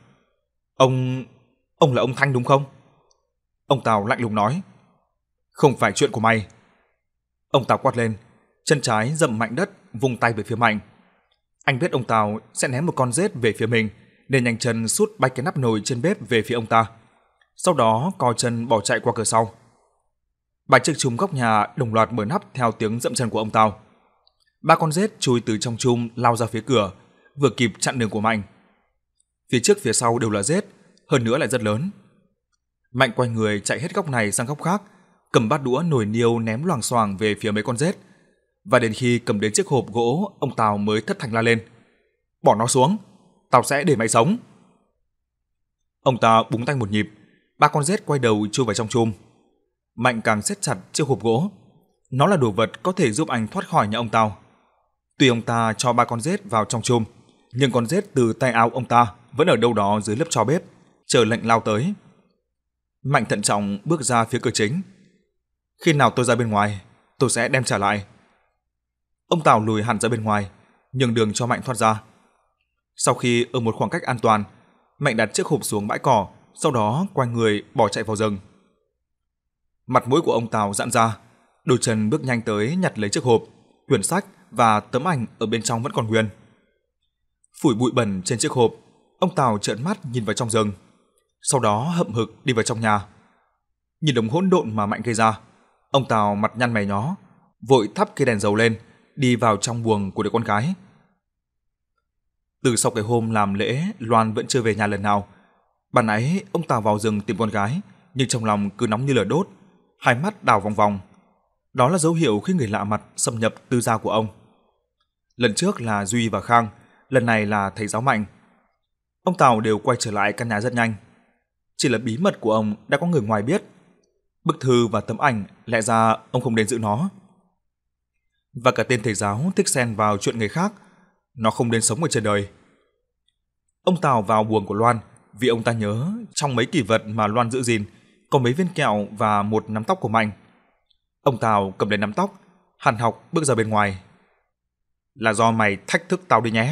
Ông là ông Thanh đúng không?" Ông Tào lạnh lùng nói. "Không phải chuyện của mày." Ông Tào quát lên, chân trái dậm mạnh đất, vung tay về phía Mạnh. Anh biết ông Tào sẽ ném một con rết về phía mình, nên nhanh chân sút bay cái nắp nồi trên bếp về phía ông ta. Sau đó co chân bỏ chạy qua cửa sau. Ba chiếc chum góc nhà đồng loạt mở nắp theo tiếng dậm chân của ông Tào. Ba con rết chui từ trong chum lao ra phía cửa, vừa kịp chặn đường của Mạnh. Phía trước phía sau đều là rết, hơn nữa lại rất lớn. Mạnh quay người chạy hết góc này sang góc khác, cầm bát đũa nồi niêu ném loảng xoảng về phía mấy con rết. Và đến khi cầm đến chiếc hộp gỗ, ông Tào mới thất thanh la lên: "Bỏ nó xuống, tao sẽ để mày sống." Ông ta búng tay một nhịp, ba con rết quay đầu chui vào trong chum. Mạnh càng siết chặt chiếc hộp gỗ. Nó là đồ vật có thể giúp anh thoát khỏi nhà ông Tào. Tuy ông ta cho ba con rết vào trong chum, nhưng con rết từ tay áo ông ta vẫn ở đâu đó dưới lớp tro bếp, chờ lệnh lao tới. Mạnh thận trọng bước ra phía cửa chính. "Khi nào tôi ra bên ngoài, tôi sẽ đem trả lại." Ông Tào lùi hẳn ra bên ngoài, nhường đường cho Mạnh thoát ra. Sau khi ở một khoảng cách an toàn, Mạnh đặt chiếc hộp xuống bãi cỏ, sau đó quay người bỏ chạy vào rừng. Mặt mũi của ông Tào giãn ra, đôi chân bước nhanh tới nhặt lấy chiếc hộp, quyển sách và tấm ảnh ở bên trong vẫn còn nguyên. Phủi bụi bẩn trên chiếc hộp, ông Tào trợn mắt nhìn vào trong rừng, sau đó hậm hực đi vào trong nhà. Nhìn đống hỗn độn mà Mạnh gây ra, ông Tào mặt nhăn mày nhó, vội thắp cây đèn dầu lên, đi vào trong buồng của đứa con gái. Từ sau cái hôm làm lễ, Loan vẫn chưa về nhà lần nào. Ban nãy ông Tào vào rừng tìm con gái, nhưng trong lòng cứ nóng như lửa đốt, hai mắt đảo vòng vòng. Đó là dấu hiệu khi người lạ mặt xâm nhập tư gia của ông. Lần trước là Duy và Khang, lần này là thầy giáo Mạnh. Ông Tào đều quay trở lại căn nhà rất nhanh. Chỉ là bí mật của ông đã có người ngoài biết. Bức thư và tấm ảnh lẽ ra ông không đến giữ nó. Và cả tên thầy giáo thích xen vào chuyện người khác, nó không đến sống ở trên đời. Ông Tào vào buồng của Loan vì ông ta nhớ trong mấy kỷ vật mà Loan giữ gìn có mấy viên kẹo và một nắm tóc của Mạnh. Ông Tào cầm lấy nắm tóc, hằn học bước ra bên ngoài. "Là do mày thách thức tao đi nhé."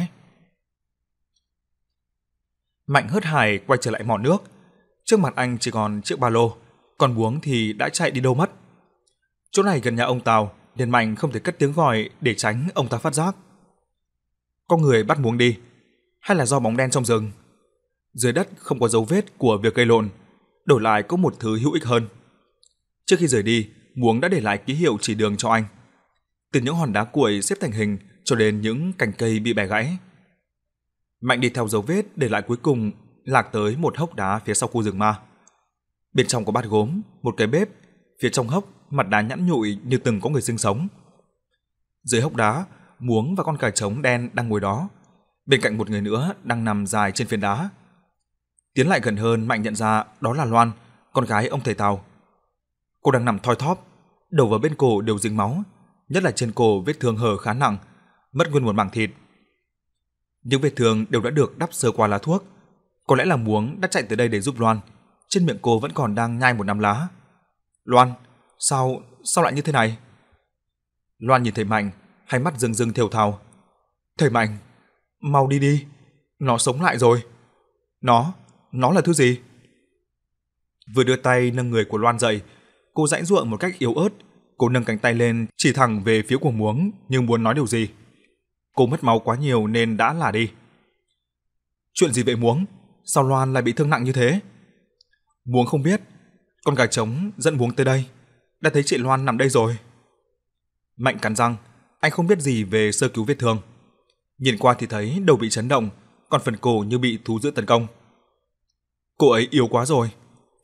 Mạnh hớt hải quay trở lại mỏ nước. Trước mặt anh chỉ còn chiếc ba lô, còn Buống thì đã chạy đi đâu mất. Chỗ này gần nhà ông Tào nên Mạnh không thể cất tiếng gọi để tránh ông ta phát giác. Có người bắt Buống đi, hay là do bóng đen trong rừng? Dưới đất không có dấu vết của việc gây lộn, đổi lại có một thứ hữu ích hơn. Trước khi rời đi, Buống đã để lại ký hiệu chỉ đường cho anh. Từ những hòn đá cuội xếp thành hình cho đến những cành cây bị bẻ gãy. Mạnh đi theo dấu vết để lại, cuối cùng lạc tới một hốc đá phía sau khu rừng ma. Bên trong có bát gốm, một cái bếp, phía trong hốc mặt đá nhẵn nhụi như từng có người sinh sống. Dưới hốc đá, Muống và con cà trống đen đang ngồi đó, bên cạnh một người nữa đang nằm dài trên phiến đá. Tiến lại gần hơn, Mạnh nhận ra đó là Loan, con gái ông thầy Tào. Cô đang nằm thoi thóp, đầu và bên cổ đều dính máu, nhất là trên cổ vết thương hở khá nặng, mất nguyên một mảng thịt. Những vết thương đều đã được đắp sơ qua lá thuốc. Có lẽ là Muống đã chạy tới đây để giúp Loan. Trên miệng cô vẫn còn đang nhai một nắm lá. "Loan, sao lại như thế này?" Loan nhìn thấy Mạnh, hai mắt rưng rưng thều thào. "Thầy Mạnh, mau đi đi, nó sống lại rồi." Nó là thứ gì?" Vừa đưa tay nâng người của Loan dậy, cô giãy giụa một cách yếu ớt. Cô nâng cánh tay lên chỉ thẳng về phía của Muống nhưng muốn nói điều gì. Cô mất máu quá nhiều nên đã lả đi. "Chuyện gì vậy Muống? Sao Loan lại bị thương nặng như thế?" Muống không biết. Con gà trống dẫn Muống tới đây, đã thấy chị Loan nằm đây rồi. Mạnh cắn răng, anh không biết gì về sơ cứu vết thương. Nhìn qua thì thấy đầu bị chấn động, còn phần cổ như bị thú dữ tấn công. "Cô ấy yếu quá rồi,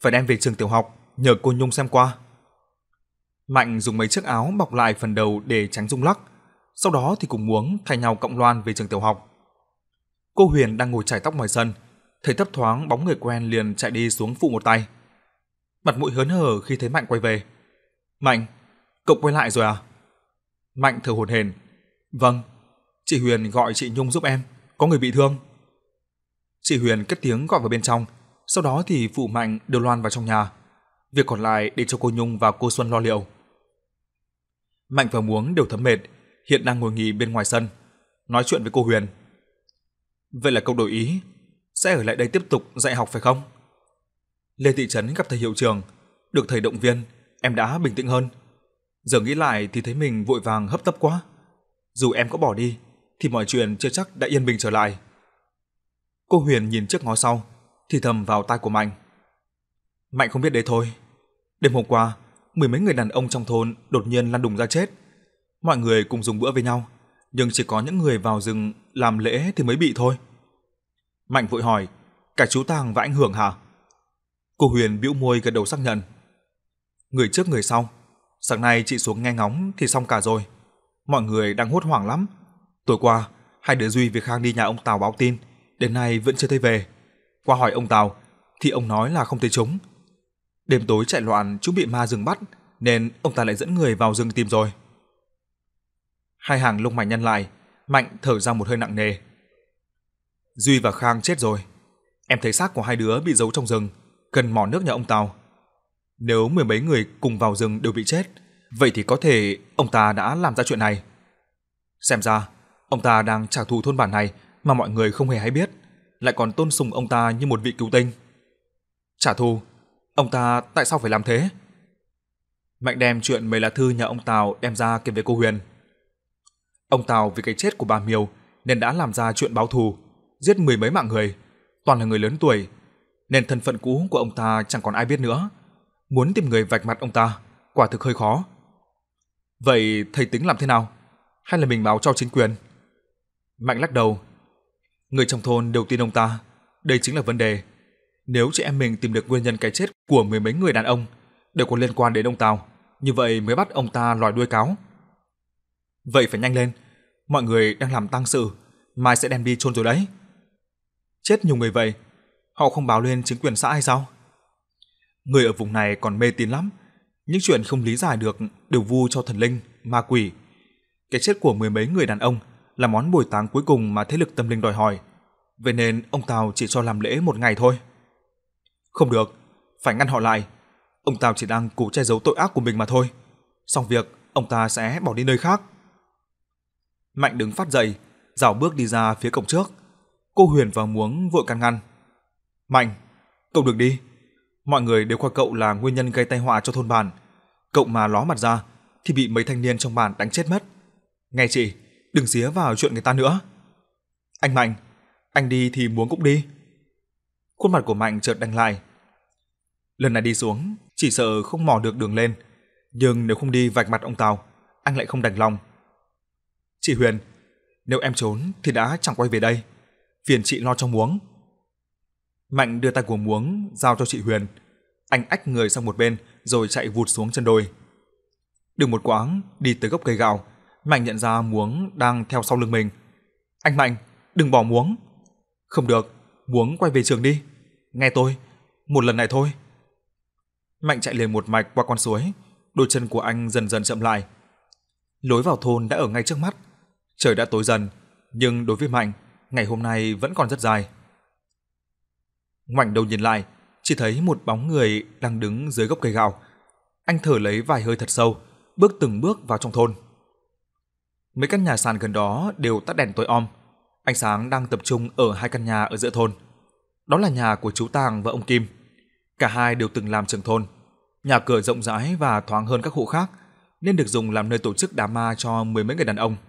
phải đem về trường tiểu học nhờ cô Nhung xem qua. Mạnh dùng mấy chiếc áo bọc lại phần đầu để tránh rung lắc, sau đó thì cùng Muống thay nhau cõng loan về trường tiểu học. Cô Huyền đang ngồi chải tóc ngoài sân, thấy thấp thoáng bóng người quen liền chạy đi xuống phụ một tay. Mặt mũi hớn hở khi thấy Mạnh quay về. "Mạnh, cậu quay lại rồi à?" Mạnh thở hổn hển. "Vâng, chị Huyền gọi chị Nhung giúp em, có người bị thương." Chị Huyền cất tiếng gọi vào bên trong, sau đó thì phụ Mạnh đưa loan vào trong nhà. Việc còn lại để cho cô Nhung và cô Xuân lo liệu. Mạnh và Muống đều thấm mệt, hiện đang ngồi nghỉ bên ngoài sân, nói chuyện với cô Huyền. "Vậy là cậu đổi ý, sẽ ở lại đây tiếp tục dạy học phải không?" Lê Thị Trấn gặp thầy hiệu trưởng, được thầy động viên, em đã bình tĩnh hơn. Giờ nghĩ lại thì thấy mình vội vàng hấp tấp quá. Dù em có bỏ đi, thì mọi chuyện chưa chắc đã yên bình trở lại. Cô Huyền nhìn trước ngó sau, thì thầm vào tai của Mạnh. Mạnh không biết đấy thôi. Đêm hôm qua, 10 mấy người đàn ông trong thôn đột nhiên lăn đùng ra chết. Mọi người cùng dùng bữa với nhau, nhưng chỉ có những người vào rừng làm lễ thì mới bị thôi. Mạnh vội hỏi, cả chú Tàng và anh Hưởng hả? Cô Huyền bĩu môi gật đầu xác nhận. Người trước người sau, sáng nay chị xuống nghe ngóng thì xong cả rồi. Mọi người đang hốt hoảng lắm. Tối qua, hai đứa Duy với Khang đi nhà ông Tào báo tin, đến nay vẫn chưa thấy về. Qua hỏi ông Tào thì ông nói là không thấy chúng. Đêm tối chạy loạn chúng bị ma rừng bắt, nên ông ta lại dẫn người vào rừng tìm rồi. Hai hàng lông mày nhăn lại, Mạnh thở ra một hơi nặng nề. Duy và Khang chết rồi. Em thấy xác của hai đứa bị giấu trong rừng, gần mỏ nước nhà ông Tào. Nếu 10 mấy người cùng vào rừng đều bị chết, vậy thì có thể ông ta đã làm ra chuyện này. Xem ra, ông ta đang trả thù thôn bản này mà mọi người không hề hay biết, lại còn tôn sùng ông ta như một vị cứu tinh. Trả thù? Ông ta tại sao phải làm thế? Mạnh đem chuyện mấy lá thư nhà ông Tào đem ra kể với cô Huyền. Ông Tào vì cái chết của bà Miều nên đã làm ra chuyện báo thù, giết 10 mấy mạng người, toàn là người lớn tuổi, nên thân phận cũ của ông ta chẳng còn ai biết nữa. Muốn tìm người vạch mặt ông ta, quả thực hơi khó. Vậy thầy tính làm thế nào? Hay là mình báo cho chính quyền? Mạnh lắc đầu. Người trong thôn đều tin ông ta, đây chính là vấn đề. Nếu chị em mình tìm được nguyên nhân cái chết của 10 mấy người đàn ông đều có liên quan đến ông Tào, như vậy mới bắt ông ta lòi đuôi cáo. Vậy phải nhanh lên, mọi người đang làm tang sự, mai sẽ đem đi chôn rồi đấy. Chết nhiều người vậy, họ không báo lên chính quyền xã hay sao? Người ở vùng này còn mê tín lắm, những chuyện không lý giải được đều vu cho thần linh, ma quỷ. Cái chết của 10 mấy người đàn ông là món bồi táng cuối cùng mà thế lực tâm linh đòi hỏi, vậy nên ông Tào chỉ cho làm lễ một ngày thôi. Không được, phải ngăn họ lại. Ông Tào chỉ đang cố che giấu tội ác của mình mà thôi. Xong việc, ông ta sẽ bỏ đi nơi khác. Mạnh đứng phát dậy, rảo bước đi ra phía cổng trước. Cô Huyền và Muống vội can ngăn. Mạnh, cậu đừng đi. Mọi người đều coi cậu là nguyên nhân gây tai họa cho thôn bản. Cậu mà ló mặt ra thì bị mấy thanh niên trong bản đánh chết mất. Nghe chị, đừng xía vào chuyện người ta nữa. Anh Mạnh, anh đi thì Muống cũng đi. Khuôn mặt của Mạnh chợt đanh lại. Lần này đi xuống, chỉ sợ không mò được đường lên. Nhưng nếu không đi vạch mặt ông Tào, anh lại không đành lòng. Chị Huyền, nếu em trốn thì đã chẳng quay về đây. Phiền chị lo cho Muống. Mạnh đưa tay của Muống giao cho chị Huyền. Anh ách người sang một bên rồi chạy vụt xuống chân đồi. Được một quãng đi tới gốc cây gạo, Mạnh nhận ra Muống đang theo sau lưng mình. Anh Mạnh, đừng bỏ Muống. Không được, Muống quay về trường đi. Nghe tôi, một lần này thôi. Mạnh chạy liền một mạch qua con suối, đôi chân của anh dần dần chậm lại. Lối vào thôn đã ở ngay trước mắt. Trời đã tối dần, nhưng đối với Mạnh, ngày hôm nay vẫn còn rất dài. Ngoảnh đầu nhìn lại, chỉ thấy một bóng người đang đứng dưới gốc cây gạo. Anh thở lấy vài hơi thật sâu, bước từng bước vào trong thôn. Mấy căn nhà sàn gần đó đều tắt đèn tối om. Ánh sáng đang tập trung ở hai căn nhà ở giữa thôn. Đó là nhà của chú Tàng và ông Kim. Cả hai đều từng làm trưởng thôn. Nhà cửa rộng rãi và thoáng hơn các hộ khác, nên được dùng làm nơi tổ chức đám ma cho 10 mấy người đàn ông.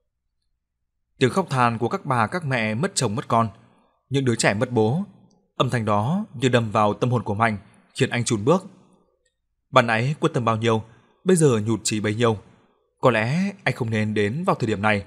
Tiếng khóc than của các bà các mẹ mất chồng mất con, những đứa trẻ mất bố, âm thanh đó như đâm vào tâm hồn của Mạnh, khiến anh chùn bước. Ban nãy quyết tâm bao nhiêu, bây giờ nhụt chí bấy nhiêu. Có lẽ anh không nên đến vào thời điểm này.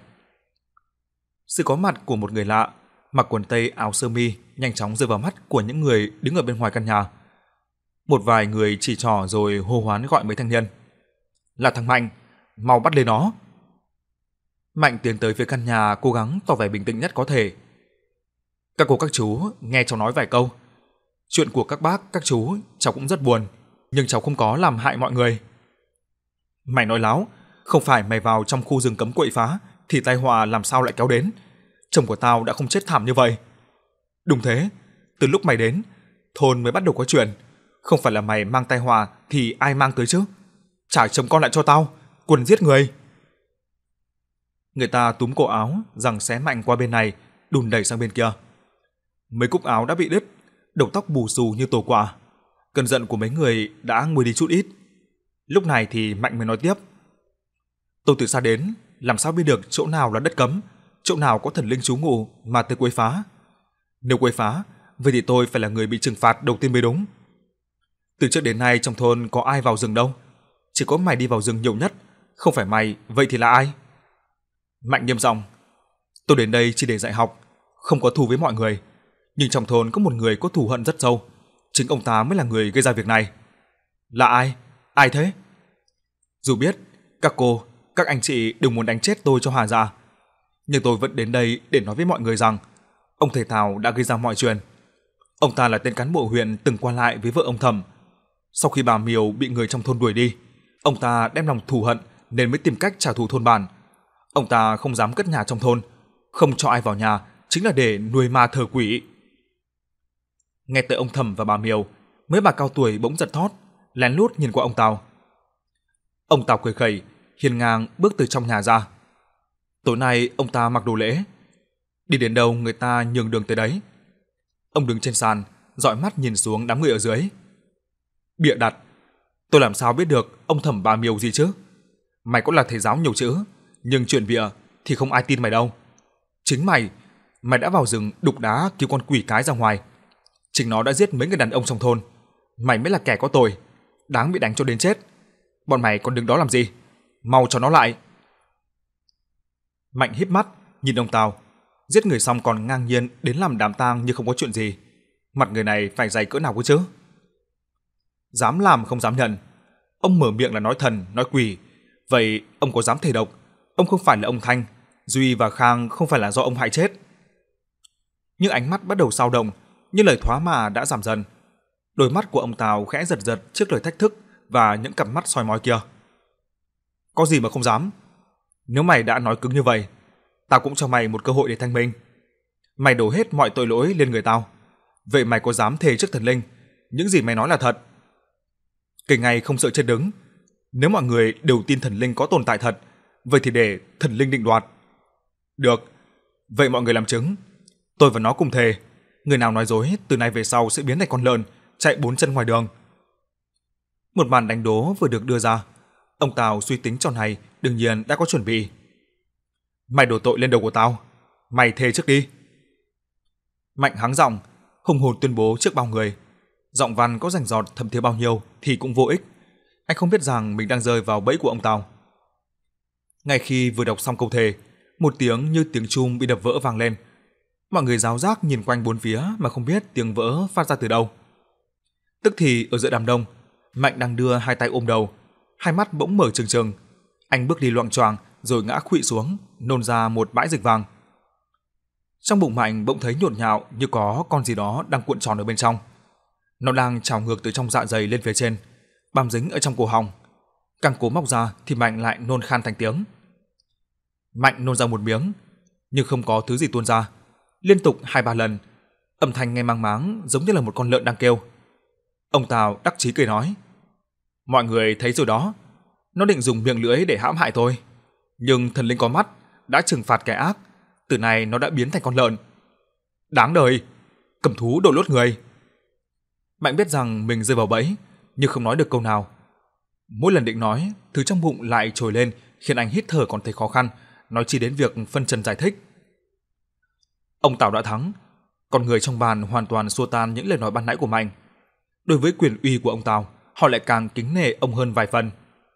Sự có mặt của một người lạ, mặc quần tây áo sơ mi nhanh chóng rơi vào mắt của những người đứng ở bên ngoài căn nhà. Một vài người chỉ trỏ rồi hô hoán gọi mấy thanh niên. Là thằng Mạnh, mau bắt lấy nó. Mạnh tiến tới phía căn nhà cố gắng tỏ vẻ bình tĩnh nhất có thể. Các cô các chú nghe cháu nói vài câu. Chuyện của các bác, các chú cháu cũng rất buồn, nhưng cháu không có làm hại mọi người. Mày nói láo, không phải mày vào trong khu rừng cấm quậy phá thì tai họa làm sao lại kéo đến. Chồng của tao đã không chết thảm như vậy. Đúng thế, từ lúc mày đến, thôn mới bắt đầu có chuyện. Không phải là mày mang tai họa thì ai mang tới chứ? Trả chồng con lại cho tao, quần giết người. Người ta túm cổ áo, giằng xé Mạnh qua bên này, đùn đẩy sang bên kia. Mấy cúc áo đã bị đứt, đầu tóc bù xù như tổ quả. Cơn giận của mấy người đã nguôi đi chút ít. Lúc này thì Mạnh mới nói tiếp. Tôi từ xa đến, làm sao biết được chỗ nào là đất cấm, chỗ nào có thần linh trú ngụ mà tới quấy phá. Nếu quấy phá, vậy thì tôi phải là người bị trừng phạt đầu tiên mới đúng. Từ trước đến nay trong thôn có ai vào rừng đâu, chỉ có mày đi vào rừng nhiều nhất, không phải mày, vậy thì là ai? Mạnh nghiêm giọng. Tôi đến đây chỉ để dạy học, không có thù với mọi người, nhưng trong thôn có một người có thù hận rất sâu, chính ông ta mới là người gây ra việc này. Là ai? Ai thế? Dù biết các cô, các anh chị đều muốn đánh chết tôi cho hà dạ, nhưng tôi vẫn đến đây để nói với mọi người rằng ông thầy Thảo đã gây ra mọi chuyện. Ông ta là tên cán bộ huyện từng qua lại với vợ ông Thẩm. Sau khi bà Miều bị người trong thôn đuổi đi, ông ta đem lòng thù hận nên mới tìm cách trả thù thôn bản. Ông ta không dám cất nhà trong thôn, không cho ai vào nhà chính là để nuôi ma thờ quỷ. Nghe tới ông Thẩm và bà Miều, mấy bà cao tuổi bỗng giật thót, lén lút nhìn qua ông Tào. Ông Tào cười khẩy, hiên ngang bước từ trong nhà ra. Tối nay ông ta mặc đồ lễ, đi đến đâu người ta nhường đường tới đấy. Ông đứng trên sàn, dõi mắt nhìn xuống đám người ở dưới. Bịa đặt, tôi làm sao biết được ông Thẩm bà Miều gì chứ? Mày cũng là thầy giáo nhiều chữ, nhưng chuyện bịa thì không ai tin mày đâu. Chính mày đã vào rừng đục đá cứu con quỷ cái ra ngoài. Chính nó đã giết mấy người đàn ông trong thôn. Mày mới là kẻ có tội, đáng bị đánh cho đến chết. Bọn mày còn đứng đó làm gì? Mau cho nó lại. Mạnh híp mắt nhìn ông Tào, giết người xong còn ngang nhiên đến làm đám tang như không có chuyện gì. Mặt người này phải dày cỡ nào cơ chứ? Dám làm không dám nhận. Ông mở miệng là nói thần, nói quỷ. Vậy ông có dám thề độc ông không phải là ông Thanh, Duy và Khang không phải là do ông hại chết? Nhưng ánh mắt bắt đầu dao động, như lời thoá mà đã giảm dần. Đôi mắt của ông Tào khẽ giật giật trước lời thách thức và những cặp mắt soi mói kia. Có gì mà không dám? Nếu mày đã nói cứng như vậy, tao cũng cho mày một cơ hội để thanh minh. Mày đổ hết mọi tội lỗi lên người tao. Vậy mày có dám thề trước thần linh những gì mày nói là thật? Kể ngày không sợ chết đứng. Nếu mọi người đều tin thần linh có tồn tại thật, vậy thì để thần linh định đoạt. Được, vậy mọi người làm chứng. Tôi và nó cùng thề, người nào nói dối từ nay về sau sẽ biến thành con lợn chạy bốn chân ngoài đường. Một màn đánh đố vừa được đưa ra. Ông Tào suy tính trò này đương nhiên đã có chuẩn bị. Mày đổ tội lên đầu của tao, mày thề trước đi. Mạnh hắng giọng, hùng hồn tuyên bố trước bao người. Giọng văn có rành rọt thâm thiế bao nhiêu thì cũng vô ích. Anh không biết rằng mình đang rơi vào bẫy của ông Tào. Ngay khi vừa đọc xong câu thề, một tiếng như tiếng chuông bị đập vỡ vang lên. Mọi người ráo rác nhìn quanh bốn phía mà không biết tiếng vỡ phát ra từ đâu. Tức thì ở giữa đám đông, Mạnh đang đưa hai tay ôm đầu, hai mắt bỗng mở trừng trừng. Anh bước đi loạng choạng rồi ngã khuỵu xuống, nôn ra một bãi dịch vàng. Trong bụng Mạnh bỗng thấy nhộn nhạo như có con gì đó đang cuộn tròn ở bên trong. Nó đang trào ngược từ trong dạ dày lên phía trên, bám dính ở trong cổ họng. Càng cố móc ra thì Mạnh lại nôn khan thành tiếng. Mạnh nôn ra một miếng, nhưng không có thứ gì tuôn ra, liên tục 2-3 lần. Âm thanh nghe mang máng giống như là một con lợn đang kêu. Ông Tào đắc chí cười nói: "Mọi người thấy rồi đó, nó định dùng miệng lưỡi để hãm hại tôi, nhưng thần linh có mắt đã trừng phạt kẻ ác, từ nay nó đã biến thành con lợn. Đáng đời, cầm thú đội lốt người." Mạnh biết rằng mình rơi vào bẫy, nhưng không nói được câu nào. Mỗi lần định nói, thứ trong bụng lại trồi lên khiến anh hít thở còn thấy khó khăn, nói chi đến việc phân trần giải thích. Ông Tào đã thắng, còn người trong bàn hoàn toàn xua tan những lời nói ban nãy của Mạnh. Đối với quyền uy của ông Tào, họ lại càng kính nể ông hơn vài phần.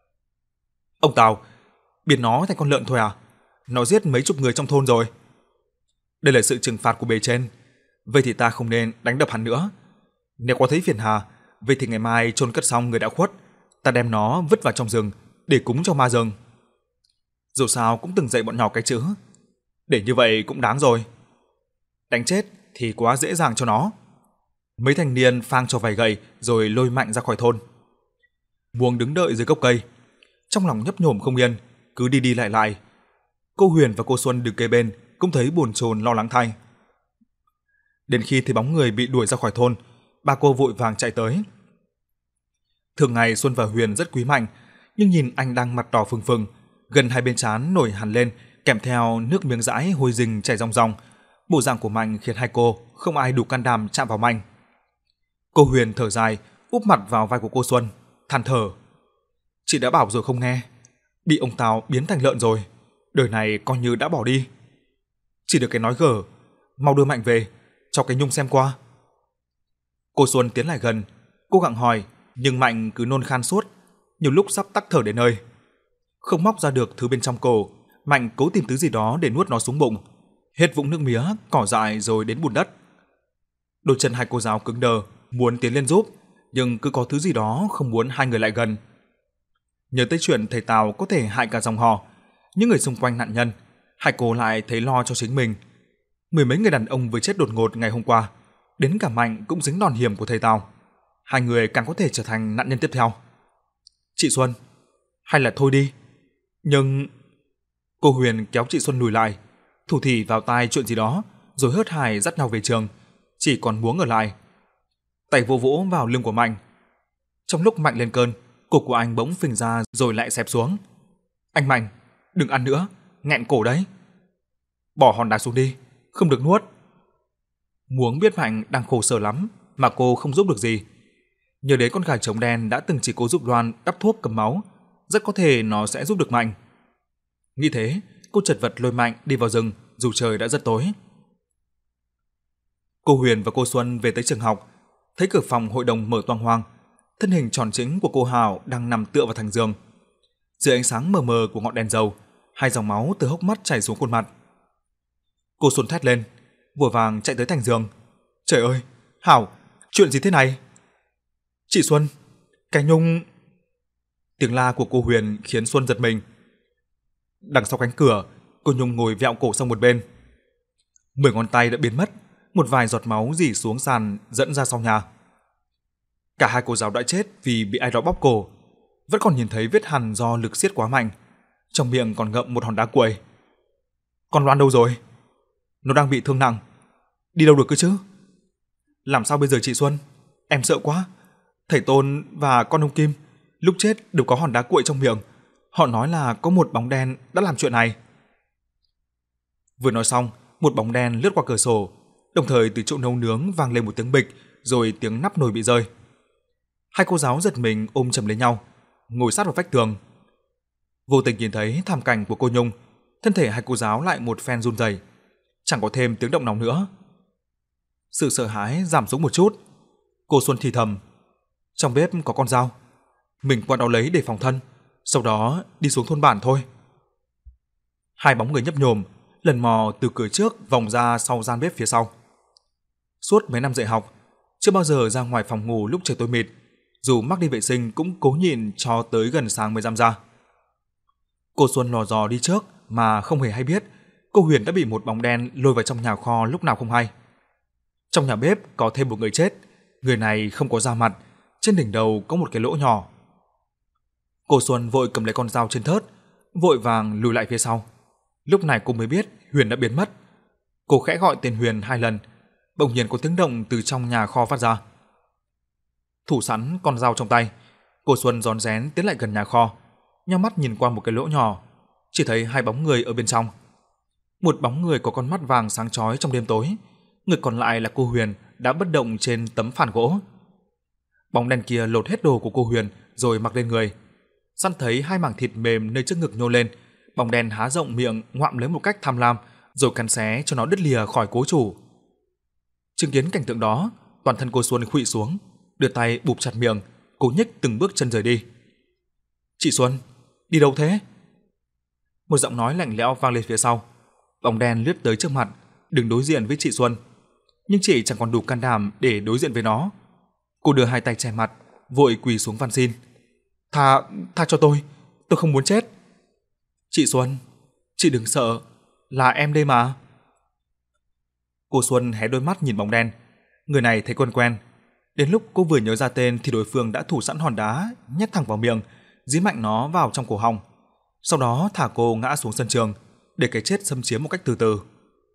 Ông Tào, biến nó thành con lợn thôi à? Nó giết mấy chục người trong thôn rồi. Đây là sự trừng phạt của bề trên, vậy thì ta không nên đánh đập hắn nữa. Nếu có thấy phiền hà, vậy thì ngày mai chôn cất xong người đã khuất, ta đem nó vứt vào trong rừng để cúng cho ma rừng. Dù sao cũng từng dạy bọn nhỏ cái chữ, để như vậy cũng đáng rồi. Đánh chết thì quá dễ dàng cho nó. Mấy thanh niên phang cho vài gậy rồi lôi Mạnh ra khỏi thôn. Muông đứng đợi dưới gốc cây, trong lòng nhấp nhổm không yên, cứ đi đi lại lại. Cô Huyền và cô Xuân đứng kế bên cũng thấy bồn chồn lo lắng thay. Đến khi thấy bóng người bị đuổi ra khỏi thôn, ba cô vội vàng chạy tới. Thường ngày Xuân và Huyền rất quý Mạnh, nhưng nhìn anh đang mặt đỏ phừng phừng, gần hai bên trán nổi hẳn lên, kèm theo nước miếng dãi hôi rình chảy ròng ròng. Bộ dạng của Mạnh khiến hai cô không ai đủ can đảm chạm vào Mạnh. Cô Huyền thở dài, úp mặt vào vai của cô Xuân, than thở: "Chị đã bảo rồi không nghe, bị ông Tào biến thành lợn rồi, đời này coi như đã bỏ đi. Chỉ được cái nói gở, mau đưa Mạnh về, cho cái Nhung xem qua." Cô Xuân tiến lại gần, cố gắng hỏi, nhưng Mạnh cứ nôn khan suốt, nhiều lúc sắp tắc thở đến nơi. Không móc ra được thứ bên trong cổ, Mạnh cố tìm thứ gì đó để nuốt nó xuống bụng, hết vũng nước mía, cỏ dại rồi đến bùn đất. Đôi chân hai cô giáo cứng đờ, muốn tiến lên giúp, nhưng cứ có thứ gì đó không muốn hai người lại gần. Nhớ tới chuyện thầy Tào có thể hại cả dòng họ, những người xung quanh nạn nhân, hai cô lại thấy lo cho chính mình. Mười mấy người đàn ông vừa chết đột ngột ngày hôm qua, đến cả Mạnh cũng dính đòn hiểm của thầy Tào. Hai người càng có thể trở thành nạn nhân tiếp theo. "Chị Xuân, hay là thôi đi." Nhưng cô Huyền kéo chị Xuân lùi lại, thủ thỉ vào tai chuyện gì đó, rồi hớt hải dắt nhau về trường, chỉ còn Muống ở lại. Tay vỗ vỗ vào lưng của Mạnh. Trong lúc Mạnh lên cơn, cổ của anh bỗng phình ra rồi lại xẹp xuống. "Anh Mạnh, đừng ăn nữa, nghẹn cổ đấy." "Bỏ hòn đá xuống đi, không được nuốt." Muống biết Mạnh đang khổ sở lắm mà cô không giúp được gì. Nhớ đến con gà trống đen đã từng chỉ cô giúp Loan đắp thuốc cầm máu, rất có thể nó sẽ giúp được Mạnh. Nghĩ thế, cô chật vật lôi Mạnh đi vào rừng dù trời đã rất tối. Cô Huyền và cô Xuân về tới trường học, thấy cửa phòng hội đồng mở toang hoang, thân hình tròn trĩnh của cô Hảo đang nằm tựa vào thành giường. Dưới ánh sáng mờ mờ của ngọn đèn dầu, hai dòng máu từ hốc mắt chảy xuống khuôn mặt. Cô Xuân thét lên, vội vàng chạy tới thành giường. "Trời ơi, Hảo, chuyện gì thế này?" "Chị Xuân, cái Nhung..." Tiếng la của cô Huyền khiến Xuân giật mình. Đằng sau cánh cửa, cô Nhung ngồi vẹo cổ sang một bên. 10 ngón tay đã biến mất, một vài giọt máu rỉ xuống sàn dẫn ra sau nhà. Cả hai cô giáo đã chết vì bị ai đó bóp cổ, vẫn còn nhìn thấy vết hằn do lực siết quá mạnh, trong miệng còn ngậm một hòn đá cuội. "Con Loan đâu rồi? Nó đang bị thương nặng, đi đâu được cơ chứ? Làm sao bây giờ chị Xuân? Em sợ quá. Thầy Tôn và con ông Kim lúc chết đều có hòn đá cuội trong miệng. Họ nói là có một bóng đen đã làm chuyện này." Vừa nói xong, một bóng đen lướt qua cửa sổ, đồng thời từ chỗ nấu nướng vang lên một tiếng bịch, rồi tiếng nắp nồi bị rơi. Hai cô giáo giật mình ôm chầm lấy nhau, ngồi sát vào vách tường. Vô tình nhìn thấy thảm cảnh của cô Nhung, thân thể hai cô giáo lại một phen run rẩy, chẳng có thêm tiếng động nào nữa. Sự sợ hãi giảm xuống một chút. Cô Xuân thì thầm, "Trong bếp có con dao, mình qua đó lấy để phòng thân, sau đó đi xuống thôn bản thôi." Hai bóng người nhấp nhổm lần mò từ cửa trước vòng ra sau gian bếp phía sau. Suốt mấy năm dạy học, chưa bao giờ ra ngoài phòng ngủ lúc trời tối mịt, dù mắc đi vệ sinh cũng cố nhịn cho tới gần sáng mới dám ra. Cô Xuân lò dò đi trước mà không hề hay biết, cô Huyền đã bị một bóng đen lôi vào trong nhà kho lúc nào không hay. Trong nhà bếp có thêm một người chết, người này không có da mặt, trên đỉnh đầu có một cái lỗ nhỏ. Cô Xuân vội cầm lấy con dao trên thớt, vội vàng lùi lại phía sau. Lúc này cô mới biết Huyền đã biến mất. Cô khẽ gọi tên Huyền 2 lần, bỗng nhiên có tiếng động từ trong nhà kho phát ra. Thủ sẵn con dao trong tay, cô Xuân rón rén tiến lại gần nhà kho, nheo mắt nhìn qua một cái lỗ nhỏ, chỉ thấy hai bóng người ở bên trong. Một bóng người có con mắt vàng sáng chói trong đêm tối, người còn lại là cô Huyền đã bất động trên tấm phản gỗ. Bóng đen kia lột hết đồ của cô Huyền rồi mặc lên người. Săn thấy hai mảng thịt mềm nơi trước ngực nhô lên, bóng đen há rộng miệng ngoạm lấy một cách tham lam, rồi cắn xé cho nó đứt lìa khỏi cố chủ. Chứng kiến cảnh tượng đó, toàn thân cô Xuân khuỵu xuống, đưa tay bụp chặt miệng, cố nhích từng bước chân rời đi. "Chị Xuân, đi đâu thế?" Một giọng nói lạnh lẽo vang lên phía sau. Bóng đen lướt tới trước mặt, đứng đối diện với chị Xuân, nhưng chị chẳng còn đủ can đảm để đối diện với nó. Cô đưa hai tay che mặt, vội quỳ xuống van xin. Tha cho tôi không muốn chết. Chị Xuân, chị đừng sợ, là em đây mà. Cô Xuân hé đôi mắt nhìn bóng đen, người này thấy quen quen. Đến lúc cô vừa nhớ ra tên thì đối phương đã thủ sẵn hòn đá, nhét thẳng vào miệng, dí mạnh nó vào trong cổ họng. Sau đó thả cô ngã xuống sân trường, để cái chết xâm chiếm một cách từ từ.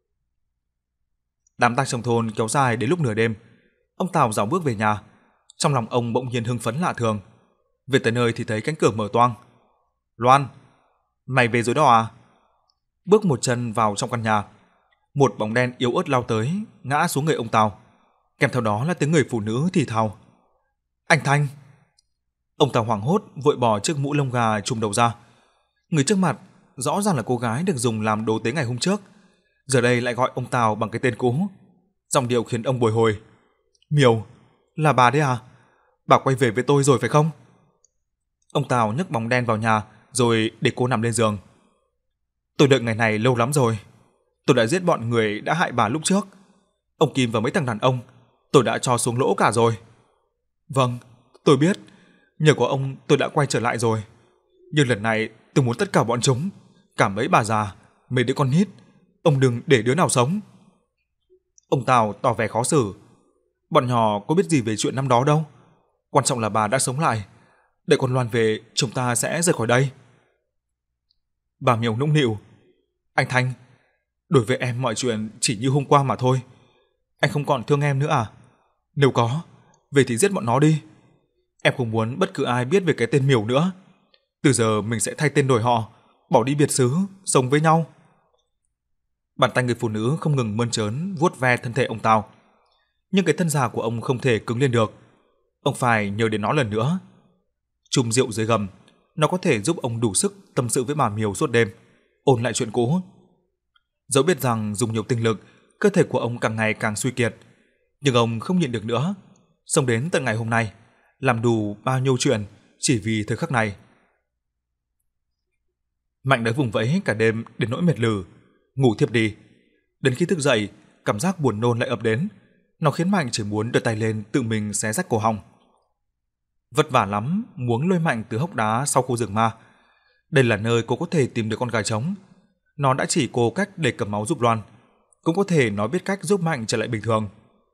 Đám tang trong thôn kéo dài đến lúc nửa đêm. Ông Tào dạo bước về nhà, trong lòng ông bỗng nhiên hưng phấn lạ thường. Về tới nơi thì thấy cánh cửa mở toang. Loan, mày về rồi đó à? Bước một chân vào trong căn nhà, một bóng đen yếu ớt lao tới, ngã xuống người ông Tào. Kèm theo đó là tiếng người phụ nữ thì thào. Anh Thanh! Ông Tào hoảng hốt vội bỏ chiếc mũ lông gà trùm đầu ra. Người trước mặt rõ ràng là cô gái được dùng làm đồ tế ngày hôm trước, giờ đây lại gọi ông Tào bằng cái tên cũ. Giọng điệu khiến ông bồi hồi. Miều, là bà đấy à? Bà quay về với tôi rồi phải không? Ông Tào nhấc bóng đen vào nhà rồi để cô nằm lên giường. Tôi đợi ngày này lâu lắm rồi. Tôi đã giết bọn người đã hại bà lúc trước. Ông Kim và mấy thằng đàn ông tôi đã cho xuống lỗ cả rồi. Vâng, tôi biết. Nhờ có ông tôi đã quay trở lại rồi. Nhưng lần này tôi muốn tất cả bọn chúng, cả mấy bà già, mấy đứa con nít, ông đừng để đứa nào sống. Ông Tào tỏ vẻ khó xử. Bọn nhỏ có biết gì về chuyện năm đó đâu. Quan trọng là bà đã sống lại. Đợi con Loan về chúng ta sẽ rời khỏi đây. Bà Miều nũng nịu. Anh Thanh, đối với em mọi chuyện chỉ như hôm qua mà thôi. Anh không còn thương em nữa à? Nếu có, về thì giết bọn nó đi. Em không muốn bất cứ ai biết về cái tên Miều nữa. Từ giờ mình sẽ thay tên đổi họ, bỏ đi biệt xứ, sống với nhau. Bàn tay người phụ nữ không ngừng mơn trớn vuốt ve thân thể ông Tào. Nhưng cái thân già của ông không thể cứng lên được. Ông phải nhớ đến nó lần nữa. Chùm rượu dưới gầm, nó có thể giúp ông đủ sức tâm sự với bà Miều suốt đêm, ôn lại chuyện cũ. Dẫu biết rằng dùng nhiều tinh lực, cơ thể của ông càng ngày càng suy kiệt, nhưng ông không nhịn được nữa, sống đến tận ngày hôm nay, làm đủ bao nhiêu chuyện chỉ vì thời khắc này. Mạnh đã vùng vẫy cả đêm đến nỗi mệt lử, ngủ thiếp đi. Đến khi thức dậy, cảm giác buồn nôn lại ập đến, nó khiến Mạnh chỉ muốn đưa tay lên tự mình xé rách cổ họng. Vất vả lắm muốn lôi Mạnh từ hốc đá sau khu rừng ma. Đây là nơi cô có thể tìm được con gà trống. Nó đã chỉ cô cách để cầm máu giúp Loan, cũng có thể nó biết cách giúp Mạnh trở lại bình thường.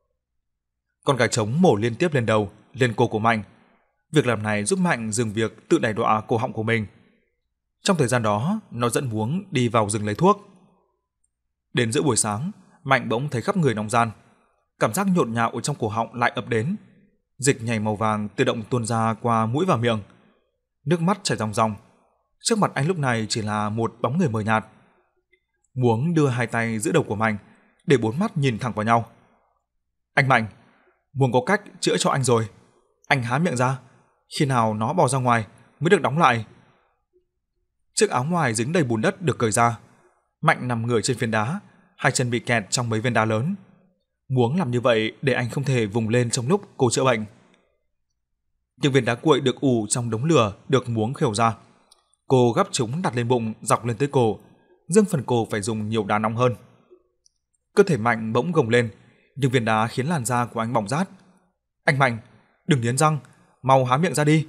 Con gà trống mổ liên tiếp lên đầu, lên cổ của Mạnh. Việc làm này giúp Mạnh dừng việc tự đày đọa cổ họng của mình. Trong thời gian đó, nó dẫn Muống đi vào rừng lấy thuốc. Đến giữa buổi sáng, Mạnh bỗng thấy khắp người nóng ran. Cảm giác nhộn nhạo ở trong cổ họng lại ập đến. Dịch nhảy màu vàng tự động tuôn ra qua mũi và miệng. Nước mắt chảy ròng ròng. Trước mặt anh lúc này chỉ là một bóng người mờ nhạt. Muống đưa hai tay giữ đầu của Mạnh, để bốn mắt nhìn thẳng vào nhau. Anh Mạnh, Muống có cách chữa cho anh rồi. Anh há miệng ra, khi nào nó bò ra ngoài mới được đóng lại. Chiếc áo ngoài dính đầy bùn đất được cởi ra. Mạnh nằm ngửa trên phiến đá, hai chân bị kẹt trong mấy viên đá lớn. Muống làm như vậy để anh không thể vùng lên trong lúc cô chữa bệnh. Những viên đá cuội được ủ trong đống lửa được Muống khều ra. Cô gắp chúng đặt lên bụng dọc lên tới cổ, riêng phần cổ phải dùng nhiều đá nóng hơn. Cơ thể Mạnh bỗng gồng lên, nhưng viên đá khiến làn da của anh bỏng rát. Anh Mạnh, đừng nghiến răng, mau há miệng ra đi.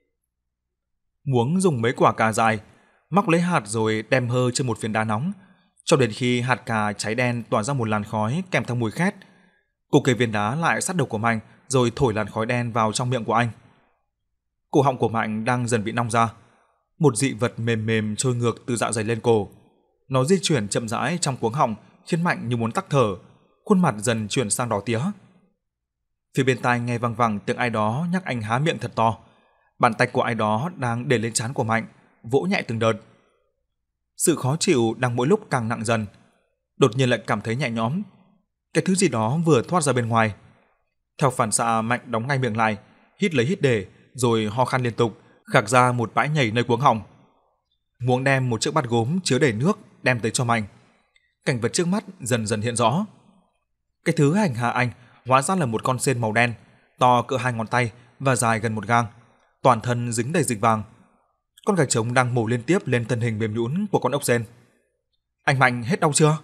Muống dùng mấy quả cà dại, móc lấy hạt rồi đem hơ trên một phiến đá nóng, cho đến khi hạt cà cháy đen tỏa ra một làn khói kèm theo mùi khét. Cô kề viên đá lại sát đầu của Mạnh rồi thổi làn khói đen vào trong miệng của anh. Cổ họng của Mạnh đang dần bị nong ra. Một dị vật mềm mềm trôi ngược từ dạ dày lên cổ. Nó di chuyển chậm rãi trong cuống họng khiến Mạnh như muốn tắc thở, khuôn mặt dần chuyển sang đỏ tía. Phía bên tai nghe văng vẳng tiếng ai đó nhắc anh há miệng thật to. Bàn tay của ai đó đang để lên trán của Mạnh, vỗ nhẹ từng đợt. Sự khó chịu đang mỗi lúc càng nặng dần. Đột nhiên lại cảm thấy nhẹ nhõm. Cái thứ gì đó vừa thoát ra bên ngoài. Theo phản xạ, Mạnh đóng ngay miệng lại, hít lấy hít để, rồi ho khan liên tục, khạc ra một bãi nhầy nơi cuống họng. Muống đem một chiếc bát gốm chứa đầy nước đem tới cho Mạnh. Cảnh vật trước mắt dần dần hiện rõ. Cái thứ hành hạ anh hóa ra là một con sên màu đen, to cỡ 2 ngón tay và dài gần 1 gang, toàn thân dính đầy dịch vàng. Con gà trống đang mổ liên tiếp lên thân hình mềm nhũn của con ốc sên. Anh Mạnh hết đau chưa?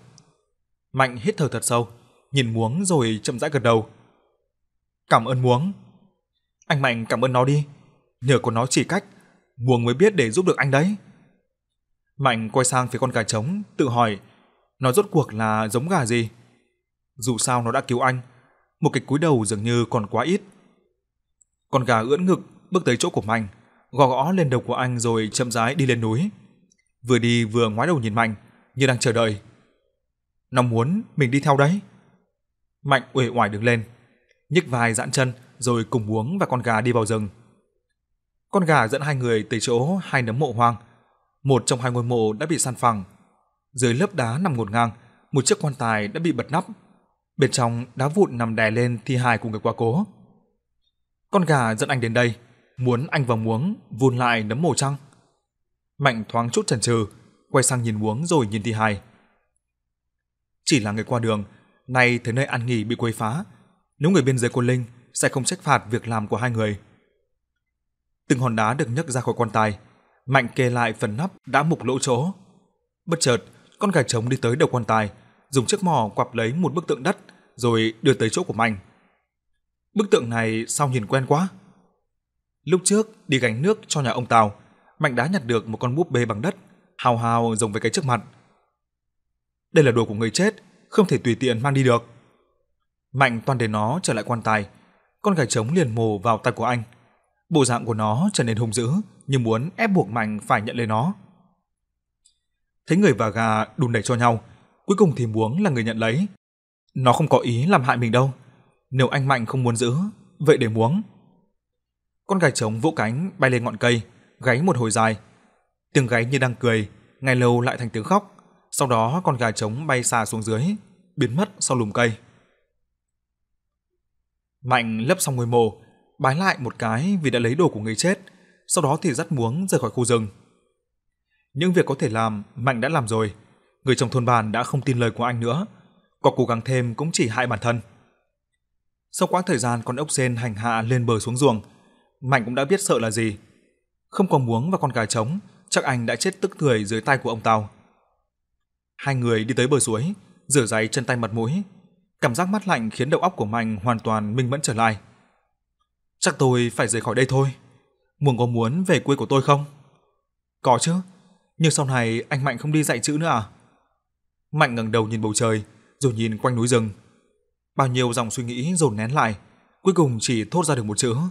Mạnh hít thở thật sâu, nhìn Muống rồi chậm rãi gật đầu. Cảm ơn Muống. Anh Mạnh cảm ơn nó đi. Nhờ có nó chỉ cách, Muống mới biết để giúp được anh đấy. Mạnh quay sang phía con gà trống, tự hỏi nó rốt cuộc là giống gà gì. Dù sao nó đã cứu anh, một cái cúi đầu dường như còn quá ít. Con gà ưỡn ngực bước tới chỗ của Mạnh, gõ gõ lên đầu của anh rồi chậm rãi đi lên núi. Vừa đi vừa ngoái đầu nhìn Mạnh như đang chờ đợi. Nó muốn mình đi theo đấy. Mạnh uể oải đứng lên, nhích vai giãn chân rồi cùng Muống và con gà đi vào rừng. Con gà dẫn hai người tới chỗ hai nấm mộ hoang. Một trong hai ngôi mộ đã bị san phẳng. Dưới lớp đá nằm ngổn ngang, một chiếc quan tài đã bị bật nắp. Bên trong đá vụn nằm đè lên thi hài của người quá cố. Con gà dẫn anh đến đây, muốn anh và Muống vun lại nấm mộ chăng? Mạnh thoáng chút chần chừ, quay sang nhìn Muống rồi nhìn thi hài. Chỉ là người qua đường, nay thấy nơi ăn nghỉ bị quấy phá, nếu người bên dưới cô Linh sẽ không trách phạt việc làm của hai người. Từng hòn đá được nhấc ra khỏi quan tài, Mạnh kê lại phần nắp đã mục lỗ chỗ. Bất chợt, con gà trống đi tới đầu quan tài, dùng chiếc mỏ quặp lấy một bức tượng đất rồi đưa tới chỗ của Mạnh. Bức tượng này sao nhìn quen quá. Lúc trước đi gánh nước cho nhà ông Tào, Mạnh đã nhặt được một con búp bê bằng đất, hào hào giống với cái trước mặt. Đây là đồ của người chết, không thể tùy tiện mang đi được. Mạnh toan để nó trở lại quan tài, con gà trống liền mổ vào tay của anh. Bộ dạng của nó trở nên hung dữ, như muốn ép buộc Mạnh phải nhận lấy nó. Thấy người và gà đùn đẩy cho nhau, cuối cùng thì Muống là người nhận lấy. Nó không có ý làm hại mình đâu. Nếu anh Mạnh không muốn giữ, vậy để Muống. Con gà trống vỗ cánh bay lên ngọn cây, gáy một hồi dài. Tiếng gáy như đang cười, ngay lâu lại thành tiếng khóc. Sau đó con gà trống bay xa xuống dưới, biến mất sau lùm cây. Mạnh lấp xong ngôi mộ, bái lại một cái vì đã lấy đồ của người chết, sau đó thì dắt Muống rời khỏi khu rừng. Những việc có thể làm, Mạnh đã làm rồi. Người trong thôn bản đã không tin lời của anh nữa, có cố gắng thêm cũng chỉ hại bản thân. Sau quãng thời gian con ốc sên hành hạ lên bờ xuống ruộng, Mạnh cũng đã biết sợ là gì. Không có Muống và con gà trống, chắc anh đã chết tức tưởi dưới tay của ông Tào. Hai người đi tới bờ suối, rửa ráy chân tay mặt mũi. Cảm giác mát lạnh khiến đầu óc của Mạnh hoàn toàn minh mẫn trở lại. Chắc tôi phải rời khỏi đây thôi. Muống có muốn về quê của tôi không? Có chứ, nhưng sau này anh Mạnh không đi dạy chữ nữa à? Mạnh ngẩng đầu nhìn bầu trời, rồi nhìn quanh núi rừng. Bao nhiêu dòng suy nghĩ dồn nén lại, cuối cùng chỉ thốt ra được một chữ.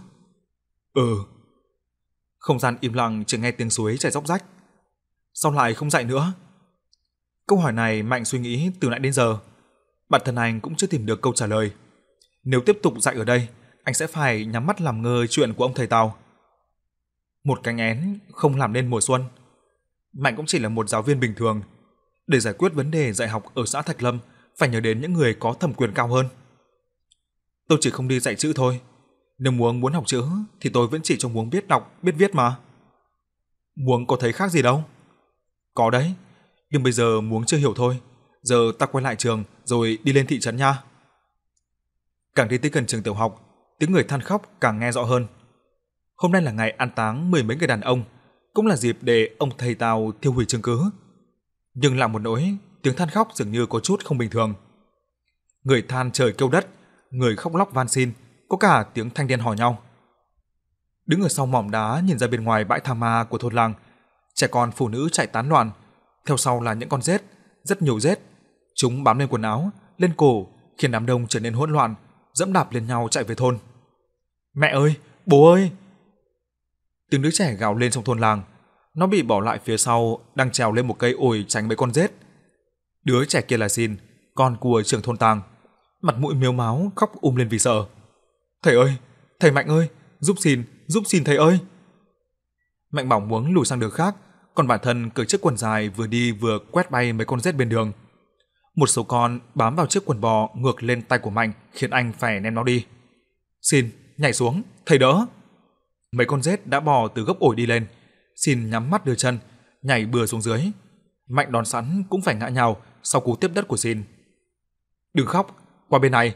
Không gian im lặng, chỉ nghe tiếng suối chảy róc rách. Sao lại không dạy nữa? Câu hỏi này Mạnh suy nghĩ từ nãy đến giờ. Bản thân anh cũng chưa tìm được câu trả lời. Nếu tiếp tục dạy ở đây, anh sẽ phải nhắm mắt làm ngơ chuyện của ông thầy Tào. Một cánh én không làm nên mùa xuân. Mạnh cũng chỉ là một giáo viên bình thường. Để giải quyết vấn đề dạy học ở xã Thạch Lâm, phải nhớ đến những người có thẩm quyền cao hơn. Tôi chỉ không đi dạy chữ thôi. Nếu muốn học chữ thì tôi vẫn chỉ cho Muống biết đọc, biết viết mà. Muống có thấy khác gì đâu. Có đấy, nhưng bây giờ Muống chưa hiểu thôi. Giờ ta quay lại trường rồi đi lên thị trấn nha. Càng đi tới gần trường tiểu học, tiếng người than khóc càng nghe rõ hơn. Hôm nay là ngày an táng mười mấy người đàn ông, cũng là dịp để ông thầy Tào thiêu hủy chứng cứ. Nhưng lạ một nỗi, tiếng than khóc dường như có chút không bình thường. Người than trời kêu đất, người khóc lóc van xin, có cả tiếng thanh niên hò nhau. Đứng ở sau mỏm đá nhìn ra bên ngoài bãi tha ma của thôn làng, trẻ con phụ nữ chạy tán loạn, theo sau là những con rết, rất nhiều rết. Chúng bám lên quần áo, lên cổ, khiến đám đông trở nên hỗn loạn, dẫm đạp lên nhau chạy về thôn. Mẹ ơi, bố ơi! Từng đứa trẻ gào lên trong thôn làng. Nó bị bỏ lại phía sau, đang trèo lên một cây ổi tránh mấy con rết. Đứa trẻ kia là Xin, con của trưởng thôn Tàng, mặt mũi mếu máo khóc lên vì sợ. Thầy ơi, thầy Mạnh ơi, giúp xin thầy ơi! Mạnh bảo Muống lùi sang đường khác, còn bản thân cởi chiếc quần dài vừa đi vừa quét bay mấy con rết bên đường. Một số con bám vào chiếc quần bò ngược lên tay của Mạnh, khiến anh phải ném nó đi. Xin, nhảy xuống, thầy đỡ! Mấy con rết đã bò từ gốc ổi đi lên. Xin nhắm mắt đưa chân, nhảy bừa xuống dưới. Mạnh đón sẵn cũng phải ngã nhào sau cú tiếp đất của Xin. Đừng khóc, qua bên này.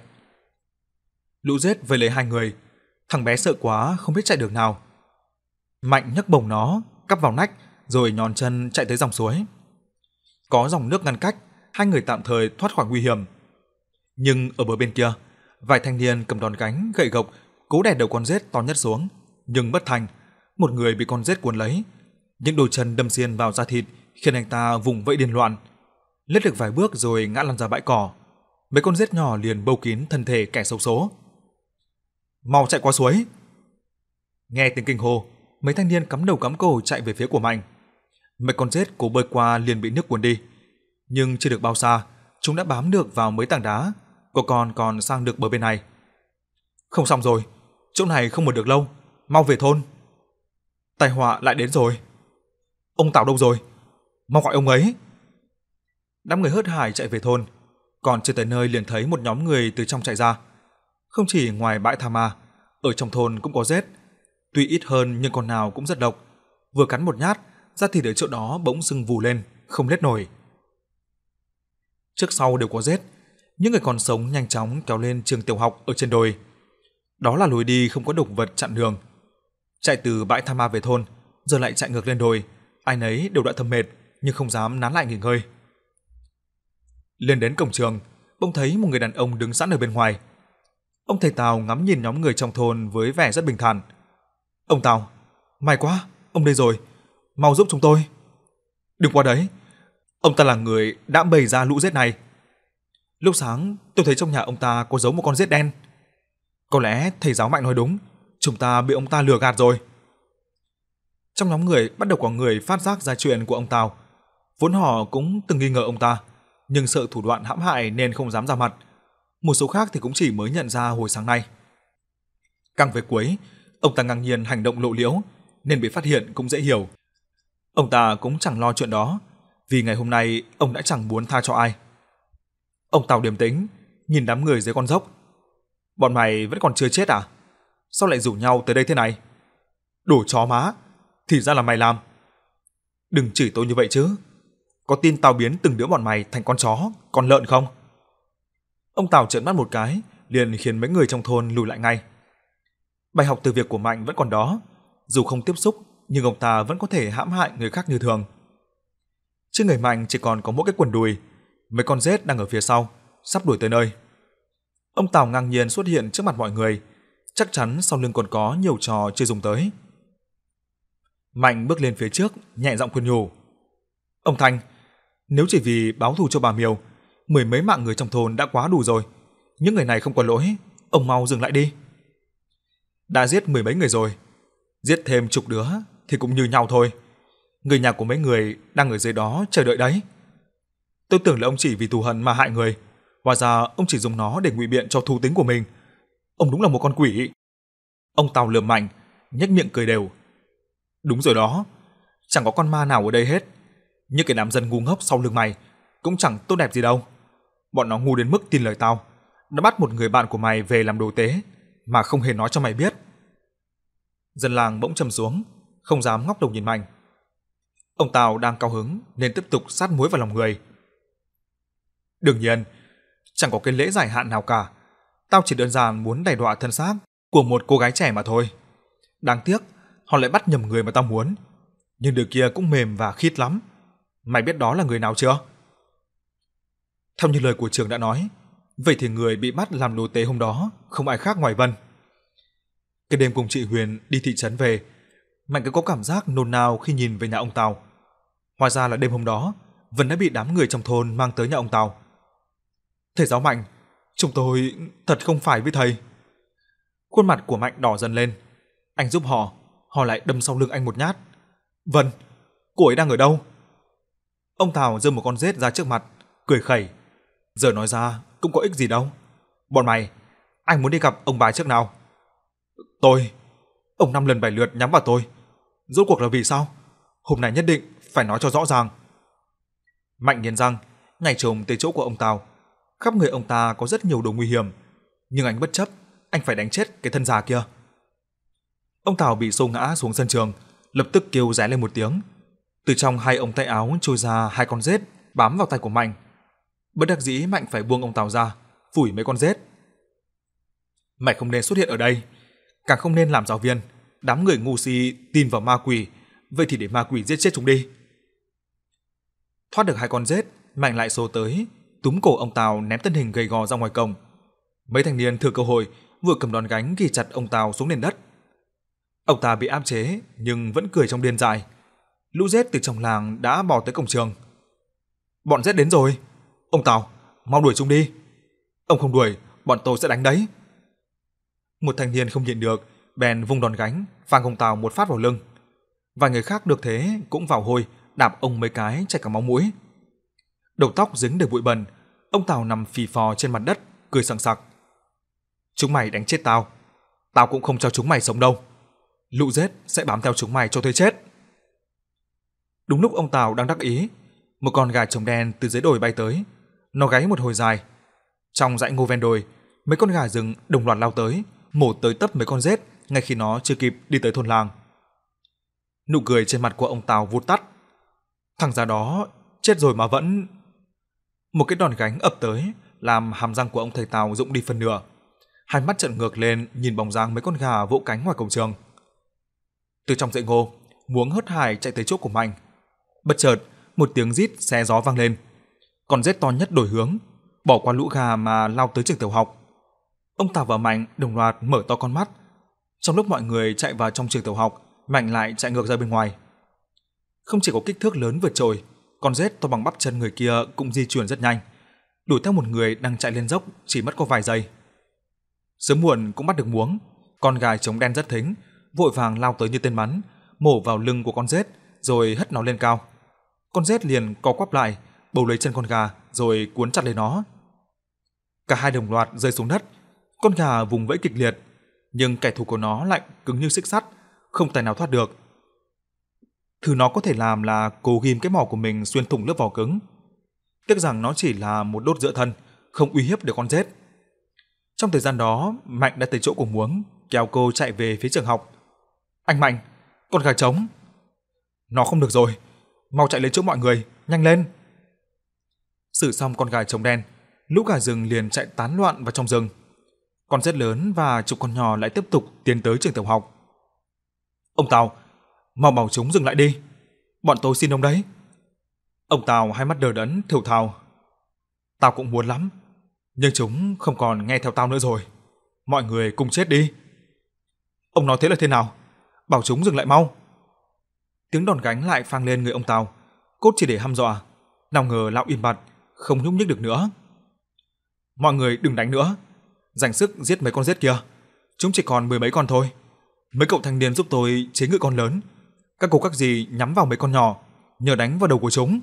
Lũ rết vây lấy hai người. Thằng bé sợ quá không biết chạy đường nào. Mạnh nhấc bổng nó, cắp vào nách, rồi nhón chân chạy tới dòng suối. Có dòng nước ngăn cách, hai người tạm thời thoát khỏi nguy hiểm. Nhưng ở bờ bên kia, vài thanh niên cầm đòn gánh, gậy gộc cố đè đầu con rết to nhất xuống, nhưng bất thành, một người bị con rết cuốn lấy. Những đôi chân đâm xiên vào da thịt khiến anh ta vùng vẫy điên loạn. Lết được vài bước rồi ngã lăn ra bãi cỏ. Mấy con rết nhỏ liền bâu kín thân thể kẻ xấu số. Mau chạy qua suối! Nghe tiếng kinh hô, mấy thanh niên cắm đầu cắm cổ chạy về phía của Mạnh. Mấy con rết cố bơi qua liền bị nước cuốn đi, nhưng chưa được bao xa, chúng đã bám được vào mấy tảng đá, có con còn sang được bờ bên này. Không xong rồi, chỗ này không ở được lâu, mau về thôn. Tai họa lại đến rồi. Ông Tào đâu rồi? Mau gọi ông ấy. Đám người hớt hải chạy về thôn, còn chưa tới nơi liền thấy một nhóm người từ trong chạy ra. Không chỉ ngoài bãi tha ma, ở trong thôn cũng có rết, tuy ít hơn nhưng con nào cũng rất độc. Vừa cắn một nhát, da thịt ở chỗ đó bỗng sưng vù lên, không lết nổi. Trước sau đều có rết, những người còn sống nhanh chóng kéo lên trường tiểu học ở trên đồi. Đó là lối đi không có động vật chặn đường. Chạy từ bãi tha ma về thôn, giờ lại chạy ngược lên đồi, ai nấy đều đã thầm mệt nhưng không dám nán lại nghỉ ngơi. Lên đến cổng trường, bỗng thấy một người đàn ông đứng sẵn ở bên ngoài. Ông thầy Tào ngắm nhìn nhóm người trong thôn với vẻ rất bình thản. Ông Tào, may quá, ông đây rồi, mau giúp chúng tôi. Đừng qua đấy, ông ta là người đã bày ra lũ rết này. Lúc sáng tôi thấy trong nhà ông ta có giấu một con rết đen. Có lẽ thầy giáo Mạnh nói đúng, chúng ta bị ông ta lừa gạt rồi. Trong nhóm người bắt đầu có người phát giác ra chuyện của ông Tào. Vốn họ cũng từng nghi ngờ ông ta, nhưng sợ thủ đoạn hãm hại nên không dám ra mặt. Một số khác thì cũng chỉ mới nhận ra hồi sáng nay. Càng về cuối, ông ta ngang nhiên hành động lộ liễu nên bị phát hiện cũng dễ hiểu. Ông ta cũng chẳng lo chuyện đó, vì ngày hôm nay ông đã chẳng muốn tha cho ai. Ông Tào điềm tĩnh, nhìn đám người dưới con dốc. Bọn mày vẫn còn chưa chết à? Sao lại rủ nhau tới đây thế này? Đồ chó má, thì ra là mày làm. Đừng chửi tôi như vậy chứ. Có tin tao biến từng đứa bọn mày thành con chó, con lợn không? Ông Tào trợn mắt một cái, liền khiến mấy người trong thôn lùi lại ngay. Bài học từ việc của Mạnh vẫn còn đó, dù không tiếp xúc nhưng ông ta vẫn có thể hãm hại người khác như thường. Trên người Mạnh chỉ còn có mỗi cái quần đùi, mấy con rết đang ở phía sau, sắp đuổi tới nơi. Ông Tào ngang nhiên xuất hiện trước mặt mọi người, chắc chắn sau lưng còn có nhiều trò chưa dùng tới. Mạnh bước lên phía trước, nhẹ giọng khuyên nhủ. Ông Thanh, nếu chỉ vì báo thù cho bà Miều, mười mấy mạng người trong thôn đã quá đủ rồi. Những người này không có lỗi, ông mau dừng lại đi. Đã giết mười mấy người rồi, giết thêm chục đứa thì cũng như nhau thôi. Người nhà của mấy người đang ở dưới đó chờ đợi đấy. Tôi tưởng là ông chỉ vì thù hận mà hại người, hóa ra ông chỉ dùng nó để ngụy biện cho thú tính của mình. Ông đúng là một con quỷ. Ông Tào lườm Mạnh, nhếch miệng cười đều. Đúng rồi đó, chẳng có con ma nào ở đây hết. Những cái đám dân ngu ngốc sau lưng mày cũng chẳng tốt đẹp gì đâu. Bọn nó ngu đến mức tin lời tao, đã bắt một người bạn của mày về làm đồ tế mà không hề nói cho mày biết. Dân làng bỗng trầm xuống, không dám ngóc đầu nhìn Mạnh. Ông Tào đang cao hứng nên tiếp tục sát muối vào lòng người. Đương nhiên, chẳng có cái lễ giải hạn nào cả. Tao chỉ đơn giản muốn đày đọa thân xác của một cô gái trẻ mà thôi. Đáng tiếc, họ lại bắt nhầm người mà tao muốn. Nhưng đứa kia cũng mềm và khít lắm. Mày biết đó là người nào chưa? Theo như lời của trưởng đã nói, vậy thì người bị bắt làm đồ tế hôm đó không ai khác ngoài Vân. Cái đêm cùng chị Huyền đi thị trấn về, Mạnh cứ có cảm giác nôn nao khi nhìn về nhà ông Tào. Hóa ra là đêm hôm đó, Vân đã bị đám người trong thôn mang tới nhà ông Tào. Thầy giáo Mạnh, chúng tôi thật không phải với thầy. Khuôn mặt của Mạnh đỏ dần lên. Anh giúp họ lại đâm sau lưng anh một nhát. Vân, cô ấy đang ở đâu? Ông Tào giơ một con rết ra trước mặt, cười khẩy. Giờ nói ra cũng có ích gì đâu. Bọn mày, anh muốn đi gặp ông bà trước nào? Tôi. Ông 5 lần 7 lượt nhắm vào tôi. Rốt cuộc là vì sao? Hôm nay nhất định phải nói cho rõ ràng. Mạnh nghiến răng, nhảy trồm tới chỗ của ông Tào. Khắp người ông ta có rất nhiều đồ nguy hiểm, nhưng anh bất chấp, anh phải đánh chết cái thân già kia. Ông Tào bị xô ngã xuống sân trường, lập tức kêu ré lên một tiếng. Từ trong hai ống tay áo trôi ra hai con rết bám vào tay của Mạnh. Bất đắc dĩ Mạnh phải buông ông Tào ra, phủi mấy con rết. Mày không nên xuất hiện ở đây, càng không nên làm giáo viên. Đám người ngu si tin vào ma quỷ, vậy thì để ma quỷ giết chết chúng đi. Thoát được hai con rết, Mạnh lại xô tới, túm cổ ông Tào ném thân hình gầy gò ra ngoài cổng. Mấy thanh niên thừa cơ hội vừa cầm đòn gánh ghi chặt ông Tào xuống nền đất. Ông ta bị áp chế nhưng vẫn cười trong điên dại. Lũ rết từ trong làng đã bò tới cổng trường. Bọn rết đến rồi. Ông Tào, mau đuổi chúng đi. Ông không đuổi, bọn tôi sẽ đánh đấy. Một thanh niên không nhịn được, bèn vung đòn gánh, phang ông Tào một phát vào lưng. Vài người khác được thế cũng vào hôi, đạp ông mấy cái chảy cả máu mũi. Đầu tóc dính đầy bụi bẩn, ông Tào nằm phì phò trên mặt đất, cười sằng sặc. Chúng mày đánh chết tao, tao cũng không cho chúng mày sống đâu. Lũ rết sẽ bám theo chúng mày cho tới chết. Đúng lúc ông Tào đang đắc ý, một con gà trống đen từ dưới đồi bay tới, nó gáy một hồi dài. Trong dãy ngô ven đồi, mấy con gà rừng đồng loạt lao tới, mổ tới tấp mấy con rết ngay khi nó chưa kịp đi tới thôn làng. Nụ cười trên mặt của ông Tào vụt tắt. Thằng già đó chết rồi mà vẫn... Một cái đòn gánh ập tới, làm hàm răng của ông thầy Tào rụng đi phần nửa. Hai mắt trợn ngược lên nhìn bóng dáng mấy con gà vỗ cánh ngoài cổng trường. Từ trong dãy ngô, Muống hớt hải chạy tới chỗ của Mạnh. Bất chợt, một tiếng rít xé gió vang lên. Con rết to nhất đổi hướng, bỏ qua lũ gà mà lao tới trường tiểu học. Ông Tào và Mạnh đồng loạt mở to con mắt. Trong lúc mọi người chạy vào trong trường tiểu học, Mạnh lại chạy ngược ra bên ngoài. Không chỉ có kích thước lớn vượt trội, con rết to bằng bắp chân người kia cũng di chuyển rất nhanh, đuổi theo một người đang chạy lên dốc chỉ mất có vài giây. Sớm muộn cũng bắt được Muống, con gà trống đen rất thính, vội vàng lao tới như tên bắn, mổ vào lưng của con rết rồi hất nó lên cao. Con rết liền co quắp lại, bấu lấy chân con gà rồi cuốn chặt lấy nó. Cả hai đồng loạt rơi xuống đất. Con gà vùng vẫy kịch liệt, nhưng kẻ thù của nó lạnh cứng như xích sắt, không tài nào thoát được. Thứ nó có thể làm là cố ghim cái mỏ của mình xuyên thủng lớp vỏ cứng. Tiếc rằng nó chỉ là một đốt giữa thân, không uy hiếp được con rết. Trong thời gian đó, Mạnh đã tới chỗ của Muống, kéo cô chạy về phía trường học. Anh Mạnh, con gà trống. Nó không được rồi, mau chạy lên chỗ mọi người, nhanh lên. Xử xong con gà trống đen, lũ gà rừng liền chạy tán loạn vào trong rừng. Con rết lớn và chục con nhỏ lại tiếp tục tiến tới trường tiểu học. Ông Tào, mau bảo chúng dừng lại đi, bọn tôi xin ông đấy. Ông Tào hai mắt đờ đẫn thều thào. Tao cũng muốn lắm, nhưng chúng không còn nghe theo tao nữa rồi. Mọi người cùng chết đi. Ông nói thế là thế nào? Bảo chúng dừng lại mau. Tiếng đòn gánh lại phang lên người ông Tào, cốt chỉ để hăm dọa. Nào ngờ lão im bặt, không nhúc nhích được nữa. Mọi người đừng đánh nữa, dành sức giết mấy con rết kia. Chúng chỉ còn 10 mấy con thôi. Mấy cậu thanh niên giúp tôi chế ngự con lớn. Các cô các dì nhắm vào mấy con nhỏ, nhờ đánh vào đầu của chúng.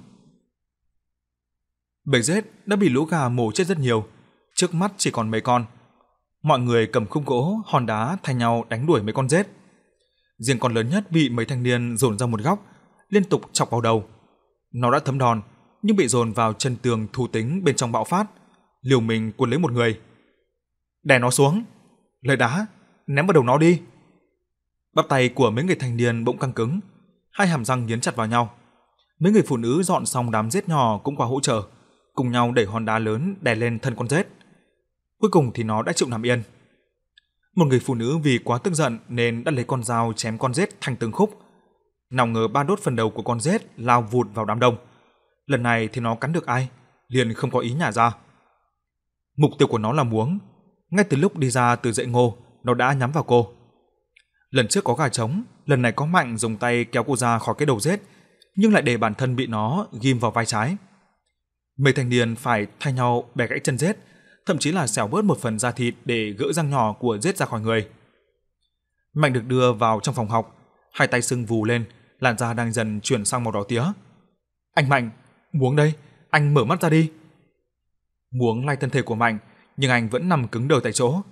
Bầy rết đã bị lũ gà mổ chết rất nhiều, trước mắt chỉ còn mấy con. Mọi người cầm khung gỗ, hòn đá thay nhau đánh đuổi mấy con rết. Riêng con lớn nhất bị mấy thanh niên dồn ra một góc, liên tục chọc vào đầu. Nó đã thấm đòn, nhưng bị dồn vào chân tường thú tính bên trong bạo phát, liều mình cuốn lấy một người. Đè nó xuống, lấy đá, ném vào đầu nó đi. Bắp tay của mấy người thanh niên bỗng căng cứng, hai hàm răng nghiến chặt vào nhau. Mấy người phụ nữ dọn xong đám rết nhỏ cũng qua hỗ trợ, cùng nhau đẩy hòn đá lớn đè lên thân con rết. Cuối cùng thì nó đã chịu nằm yên. Một người phụ nữ vì quá tức giận nên đã lấy con dao chém con rết thành từng khúc. Nào ngờ ba đốt phần đầu của con rết lao vụt vào đám đông. Lần này thì nó cắn được ai, liền không có ý nhả ra. Mục tiêu của nó là Muống. Ngay từ lúc đi ra từ dãy ngô, nó đã nhắm vào cô. Lần trước có gà trống, lần này có Mạnh dùng tay kéo cô ra khỏi cái đầu rết, nhưng lại để bản thân bị nó ghim vào vai trái. Mấy thanh niên phải thay nhau bẻ gãy chân rết, thậm chí là xẻo bớt một phần da thịt để gỡ răng nhỏ của rết ra khỏi người. Mạnh được đưa vào trong phòng học, hai tay sưng vù lên, làn da đang dần chuyển sang màu đỏ tía. Anh Mạnh, Muống đây, anh mở mắt ra đi. Muống lay thân thể của Mạnh, nhưng anh vẫn nằm cứng đờ tại chỗ.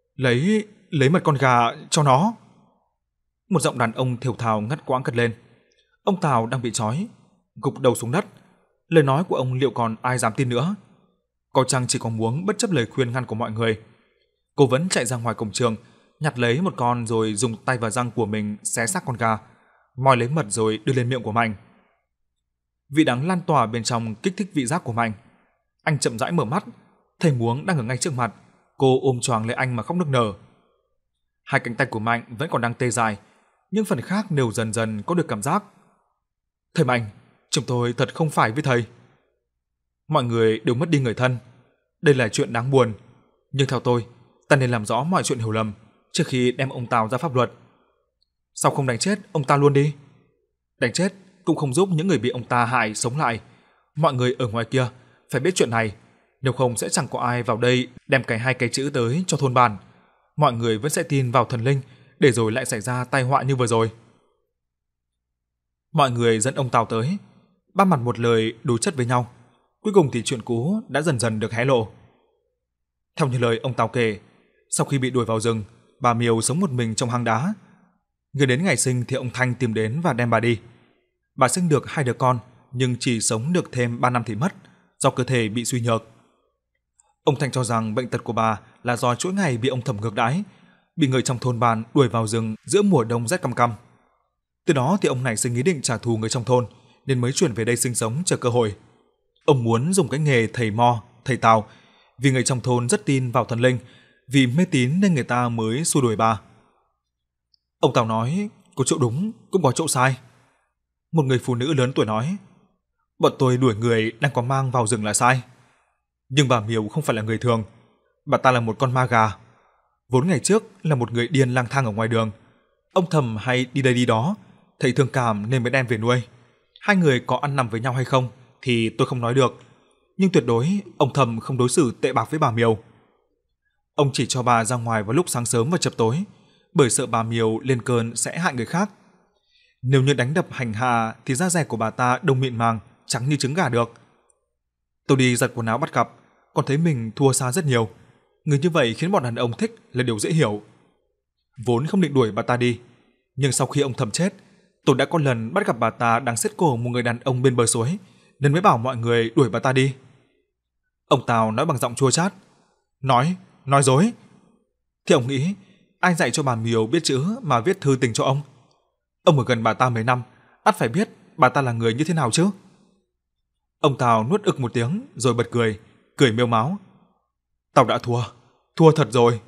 Lấy mật con gà cho nó. Một giọng đàn ông thều thào ngắt quãng cất lên. Ông Tào đang bị trói, gục đầu xuống đất. Lời nói của ông liệu còn ai dám tin nữa? Có chăng chỉ có Muống bất chấp lời khuyên ngăn của mọi người. Cô vẫn chạy ra ngoài cổng trường, nhặt lấy một con rồi dùng tay và răng của mình xé xác con gà, moi lấy mật rồi đưa lên miệng của Mạnh. Vị đắng lan tỏa bên trong kích thích vị giác của Mạnh. Anh chậm rãi mở mắt, thấy Muống đang ở ngay trước mặt. Cô ôm choàng lấy anh mà khóc nức nở. Hai cánh tay của Mạnh vẫn còn đang tê dại, nhưng phần khác đều dần dần có được cảm giác. Thầy Mạnh, chúng tôi thật không phải với thầy. Mọi người đều mất đi người thân. Đây là chuyện đáng buồn, nhưng theo tôi, Ta nên làm rõ mọi chuyện hiểu lầm trước khi đem ông Tào ra pháp luật. Sao không đánh chết ông ta luôn đi? Đánh chết cũng không giúp những người bị ông ta hại sống lại. Mọi người ở ngoài kia phải biết chuyện này, nếu không sẽ chẳng có ai vào đây đem hai cái chữ tới cho thôn bản. Mọi người vẫn sẽ tin vào thần linh, để rồi lại xảy ra tai họa như vừa rồi. Mọi người dẫn ông Tào tới, ba mặt một lời đối chất với nhau. Cuối cùng thì chuyện cũ đã dần dần được hé lộ. Theo như lời ông Tào kể, sau khi bị đuổi vào rừng, bà Miều sống một mình trong hang đá. Người đến ngày sinh thì ông Thanh tìm đến và đem bà đi. Bà sinh được 2 đứa con, nhưng chỉ sống được thêm 3 năm thì mất, do cơ thể bị suy nhược. Ông Thanh cho rằng bệnh tật của bà là do chuỗi ngày bị ông Thẩm ngược đãi, bị người trong thôn bản đuổi vào rừng giữa mùa đông rét căm căm. Từ đó thì ông nảy sinh ý định trả thù người trong thôn, nên mới chuyển về đây sinh sống chờ cơ hội. Ông muốn dùng cái nghề thầy mo, thầy tào, vì người trong thôn rất tin vào thần linh, vì mê tín nên người ta mới xua đuổi bà. Ông Tào nói, có chỗ đúng, cũng có chỗ sai. Một người phụ nữ lớn tuổi nói, bọn tôi đuổi người đang có mang vào rừng là sai. Nhưng bà Miều không phải là người thường, bà ta là một con ma gà. Vốn ngày trước là một người điên lang thang ở ngoài đường. Ông Thẩm hay đi đây đi đó, thấy thương cảm nên mới đem về nuôi. 2 người có ăn nằm với nhau hay không thì tôi không nói được, nhưng tuyệt đối ông Thẩm không đối xử tệ bạc với bà Miều. Ông chỉ cho bà ra ngoài vào lúc sáng sớm và chập tối, bởi sợ bà Miều lên cơn sẽ hại người khác. Nếu như đánh đập hành hạ thì da dẻ của bà ta đông mịn màng, trắng như trứng gà được. Tôi đi giặt quần áo bắt gặp, còn thấy mình thua xa rất nhiều. Người như vậy khiến bọn đàn ông thích là điều dễ hiểu. Vốn không định đuổi bà ta đi, nhưng sau khi ông Thẩm chết, tôi đã có lần bắt gặp bà ta đang xiết cổ một người đàn ông bên bờ suối, nên mới bảo mọi người đuổi bà ta đi. Ông Tào nói bằng giọng chua chát, nói dối. Thì ông nghĩ ai dạy cho bà Miều biết chữ mà viết thư tình cho ông? Ông ở gần bà ta mấy năm, ắt phải biết bà ta là người như thế nào chứ. Ông Tào nuốt ực một tiếng rồi bật cười mếu máo. Tao đã thua thật rồi.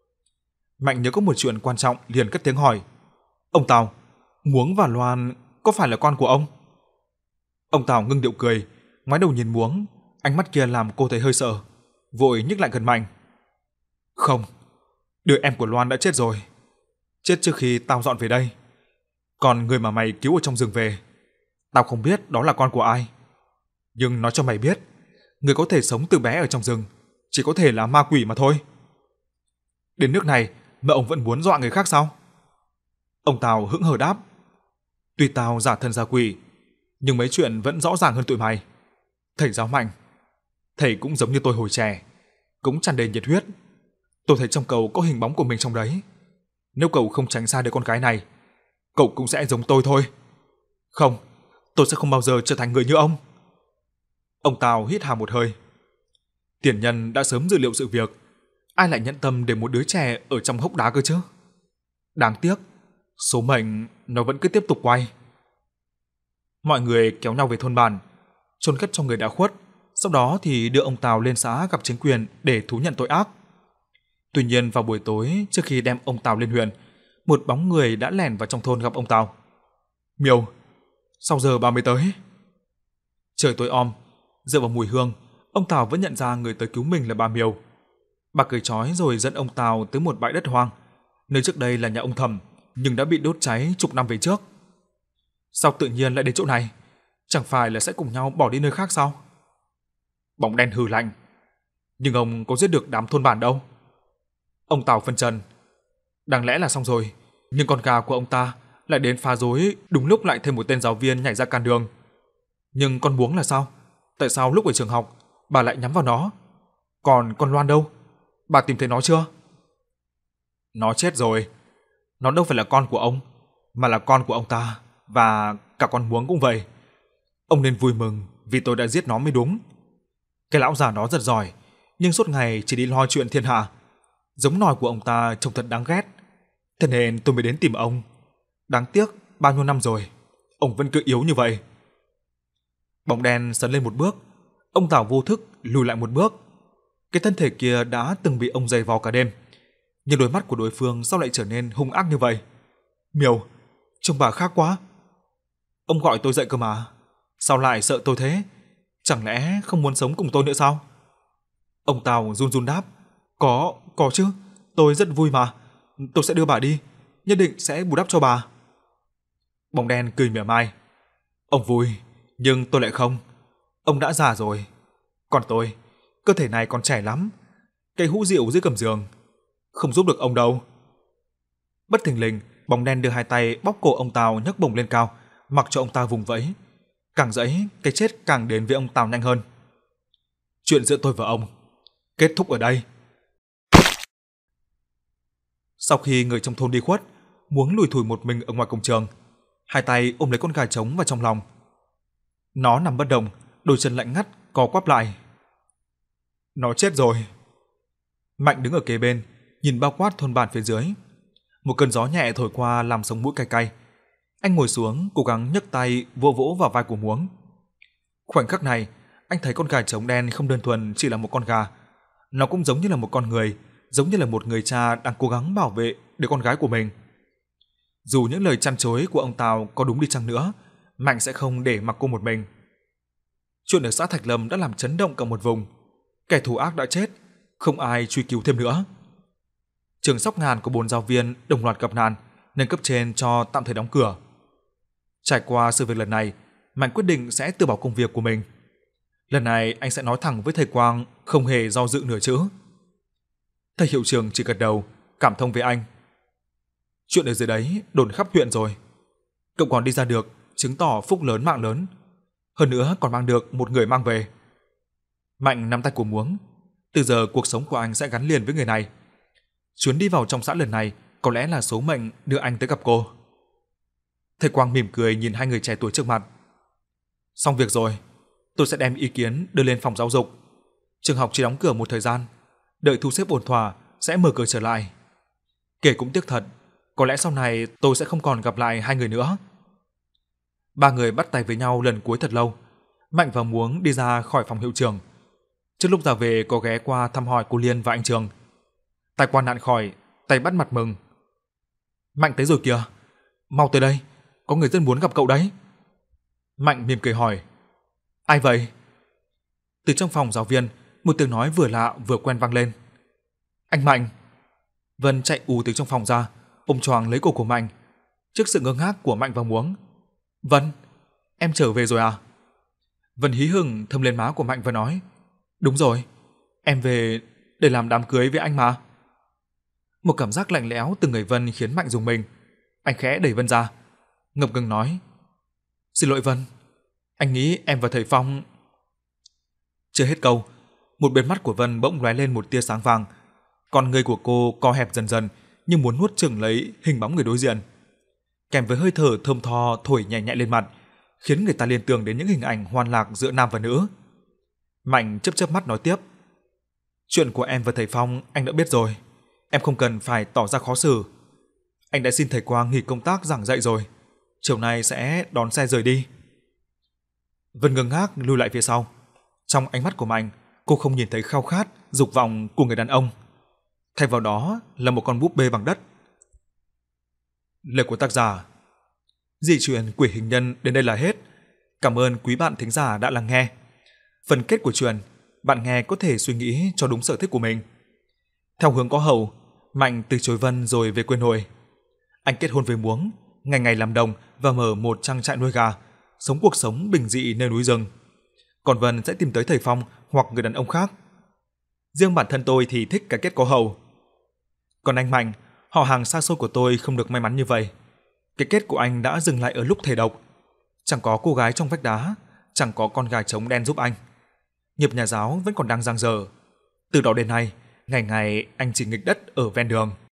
Mạnh nhớ có một chuyện quan trọng liền cất tiếng hỏi, ông Tào, Muống và Loan có phải là con của ông? Ông Tào ngưng điệu cười, ngoái đầu nhìn Muống, ánh mắt kia làm cô thấy hơi sợ, vội nhích lại gần Mạnh. Không, đứa em của Loan đã chết rồi, chết trước khi tao dọn về đây. Còn người mà mày cứu ở trong rừng về, tao không biết đó là con của ai. Nhưng nói cho mày biết, người có thể sống từ bé ở trong rừng chỉ có thể là ma quỷ mà thôi. Đến nước này mà ông vẫn muốn dọa người khác sao? Ông Tào hững hờ đáp, tuy tao giả thân giả quỷ, nhưng mấy chuyện vẫn rõ ràng hơn tụi mày. Thầy giáo Mạnh, thầy cũng giống như tôi hồi trẻ, cũng tràn đầy nhiệt huyết. Tôi thấy trong cậu có hình bóng của mình trong đấy. Nếu cậu không tránh xa đứa con gái này, cậu cũng sẽ giống tôi thôi. Không, tôi sẽ không bao giờ trở thành người như ông. Ông Tào hít hà một hơi. Tiền nhân đã sớm dự liệu sự việc, ai lại nhẫn tâm để một đứa trẻ ở trong hốc đá cơ chứ? Đáng tiếc, số mệnh nó vẫn cứ tiếp tục quay. Mọi người kéo nhau về thôn bản, chôn cất cho người đã khuất, sau đó thì đưa ông Tào lên xã gặp chính quyền để thú nhận tội ác. Tuy nhiên vào buổi tối trước khi đem ông Tào lên huyện, một bóng người đã lẻn vào trong thôn gặp ông Tào. Miều, sao giờ bà mới tới? Trời tối om, dựa vào mùi hương, ông Tào vẫn nhận ra người tới cứu mình là bà Miều. Bà cười chói rồi dẫn ông Tào tới một bãi đất hoang, nơi trước đây là nhà ông Thẩm, nhưng đã bị đốt cháy chục năm về trước. Sao tự nhiên lại đến chỗ này? Chẳng phải là sẽ cùng nhau bỏ đi nơi khác sao? Bóng đen hừ lạnh. Nhưng ông có giết được đám thôn bản đâu. Ông Tào phân trần. Đáng lẽ là xong rồi, nhưng con gà của ông ta lại đến phá rối, đúng lúc lại thêm một tên giáo viên nhảy ra cản đường. Nhưng con Muống là sao? Tại sao lúc ở trường học bà lại nhắm vào nó? Còn con Loan đâu? Bà tìm thấy nó chưa? Nó chết rồi. Nó đâu phải là con của ông, mà là con của ông ta, và cả con Muống cũng vậy. Ông nên vui mừng vì tôi đã giết nó mới đúng. Cái lão già đó rất giỏi, nhưng suốt ngày chỉ đi lo chuyện thiên hạ. Giống nòi của ông ta trông thật đáng ghét. Thế nên tôi mới đến tìm ông. Đáng tiếc bao nhiêu năm rồi, ông vẫn cứ yếu như vậy. Bóng đen sấn lên một bước, ông Tào vô thức lùi lại một bước. Cái thân thể kia đã từng bị ông giày vò cả đêm, nhưng đôi mắt của đối phương sao lại trở nên hung ác như vậy? Miều, trông bà khác quá. Ông gọi tôi dậy cơ mà, sao lại sợ tôi thế? Chẳng lẽ không muốn sống cùng tôi nữa sao? Ông Tào run run đáp, có chứ, tôi rất vui mà. Tôi sẽ đưa bà đi, nhất định sẽ bù đắp cho bà. Bóng đen cười mỉa mai. Ông vui, nhưng tôi lại không. Ông đã già rồi. Còn tôi, cơ thể này còn trẻ lắm. Cây hũ rượu dưới gầm giường, không giúp được ông đâu. Bất thình lình, bóng đen đưa hai tay bóp cổ ông Tào nhấc bổng lên cao, mặc cho ông ta vùng vẫy. Càng dẫy, cái chết càng đến với ông Tào nhanh hơn. Chuyện giữa tôi và ông kết thúc ở đây. Sau khi người trong thôn đi khuất, Muống lủi thủi một mình ở ngoài cổng trường, hai tay ôm lấy con gà trống vào trong lòng. Nó nằm bất động, đôi chân lạnh ngắt co quắp lại. Nó chết rồi. Mạnh đứng ở kế bên, nhìn bao quát thôn bản phía dưới. Một cơn gió nhẹ thổi qua làm sống mũi cay cay. Anh ngồi xuống, cố gắng nhấc tay vỗ vỗ vào vai của Muống. Khoảnh khắc này, anh thấy con gà trống đen không đơn thuần chỉ là một con gà, nó cũng giống như là một con người, giống như là một người cha đang cố gắng bảo vệ đứa con gái của mình. Dù những lời chăn chối của ông Tào có đúng đi chăng nữa, Mạnh sẽ không để mặc cô một mình. Chuyện ở xã Thạch Lâm đã làm chấn động cả một vùng. Kẻ thù ác đã chết, không ai truy cứu thêm nữa. Trường Sóc Ngàn có 4 giáo viên đồng loạt gặp nạn nên cấp trên cho tạm thời đóng cửa. Trải qua sự việc lần này, Mạnh quyết định sẽ từ bỏ công việc của mình. Lần này anh sẽ nói thẳng với thầy Quang, không hề do dự nửa chữ. Thầy hiệu trưởng chỉ gật đầu, cảm thông với anh. Chuyện ở dưới đấy đồn khắp huyện rồi. Cậu còn đi ra được, chứng tỏ phúc lớn mạng lớn. Hơn nữa còn mang được một người mang về. Mạnh nắm tay của Muống. Từ giờ cuộc sống của anh sẽ gắn liền với người này. Chuyến đi vào trong xã lần này có lẽ là số mệnh đưa anh tới gặp cô. Thầy Quang mỉm cười nhìn hai người trẻ tuổi trước mặt. Xong việc rồi, tôi sẽ đem ý kiến đưa lên phòng giáo dục. Trường học chỉ đóng cửa một thời gian, đợi thu xếp ổn thỏa sẽ mở cửa trở lại. Kể cũng tiếc thật, có lẽ sau này tôi sẽ không còn gặp lại hai người nữa. Ba người bắt tay với nhau lần cuối thật lâu. Mạnh và Muống đi ra khỏi phòng hiệu trưởng. Trước lúc ra về có ghé qua thăm hỏi cô Liên và anh Trường. Tai qua nạn khỏi, tay bắt mặt mừng. Mạnh tới rồi kìa, mau tới đây, có người rất muốn gặp cậu đấy. Mạnh mỉm cười hỏi, ai vậy? Từ trong phòng giáo viên, một tiếng nói vừa lạ vừa quen vang lên. Anh Mạnh. Vân chạy ù từ trong phòng ra, ôm choàng lấy cổ của Mạnh. Trước sự ngơ ngác của Mạnh và Muống, Vân, em trở về rồi à? Vân hí hửng thơm lên má của Mạnh và nói, đúng rồi, em về để làm đám cưới với anh mà. Một cảm giác lạnh lẽo từ người Vân khiến Mạnh rùng mình. Anh khẽ đẩy Vân ra, ngập ngừng nói, xin lỗi Vân, anh nghĩ em và thầy Phong. Chưa hết câu, một bên mắt của Vân bỗng lóe lên một tia sáng vàng. Con người của cô co hẹp dần dần như muốn nuốt chửng lấy hình bóng người đối diện. Kèm với hơi thở thơm tho thổi nhẹ nhẹ lên mặt, khiến người ta liên tưởng đến những hình ảnh hoan lạc giữa nam và nữ. Mạnh chớp chớp mắt nói tiếp, chuyện của em và thầy Phong anh đã biết rồi, em không cần phải tỏ ra khó xử. Anh đã xin thầy Quang nghỉ công tác giảng dạy rồi, chiều nay sẽ đón xe rời đi. Vân ngơ ngác lùi lại phía sau. Trong ánh mắt của Mạnh, cô không nhìn thấy khao khát, dục vọng của người đàn ông. Thay vào đó là một con búp bê bằng đất. Lời của tác giả. Dị truyện Quỷ Hình Nhân đến đây là hết. Cảm ơn quý bạn thính giả đã lắng nghe. Phần kết của truyện, bạn nghe có thể suy nghĩ cho đúng sở thích của mình. Theo hướng có hậu, Mạnh từ chối Vân rồi về quê nội. Anh kết hôn với Muống, ngày ngày làm đồng và mở một trang trại nuôi gà, sống cuộc sống bình dị nơi núi rừng. Còn Vân sẽ tìm tới thầy Phong hoặc người đàn ông khác. Riêng bản thân tôi thì thích cái kết có hậu. Còn anh Mạnh, họ hàng xa xôi của tôi không được may mắn như vậy. Cái kết của anh đã dừng lại ở lúc thề độc. Chẳng có cô gái trong vách đá, chẳng có con gà trống đen giúp anh. Nghiệp nhà giáo vẫn còn đang dang dở. Từ đó đến nay, ngày ngày anh chỉ nghịch đất ở ven đường.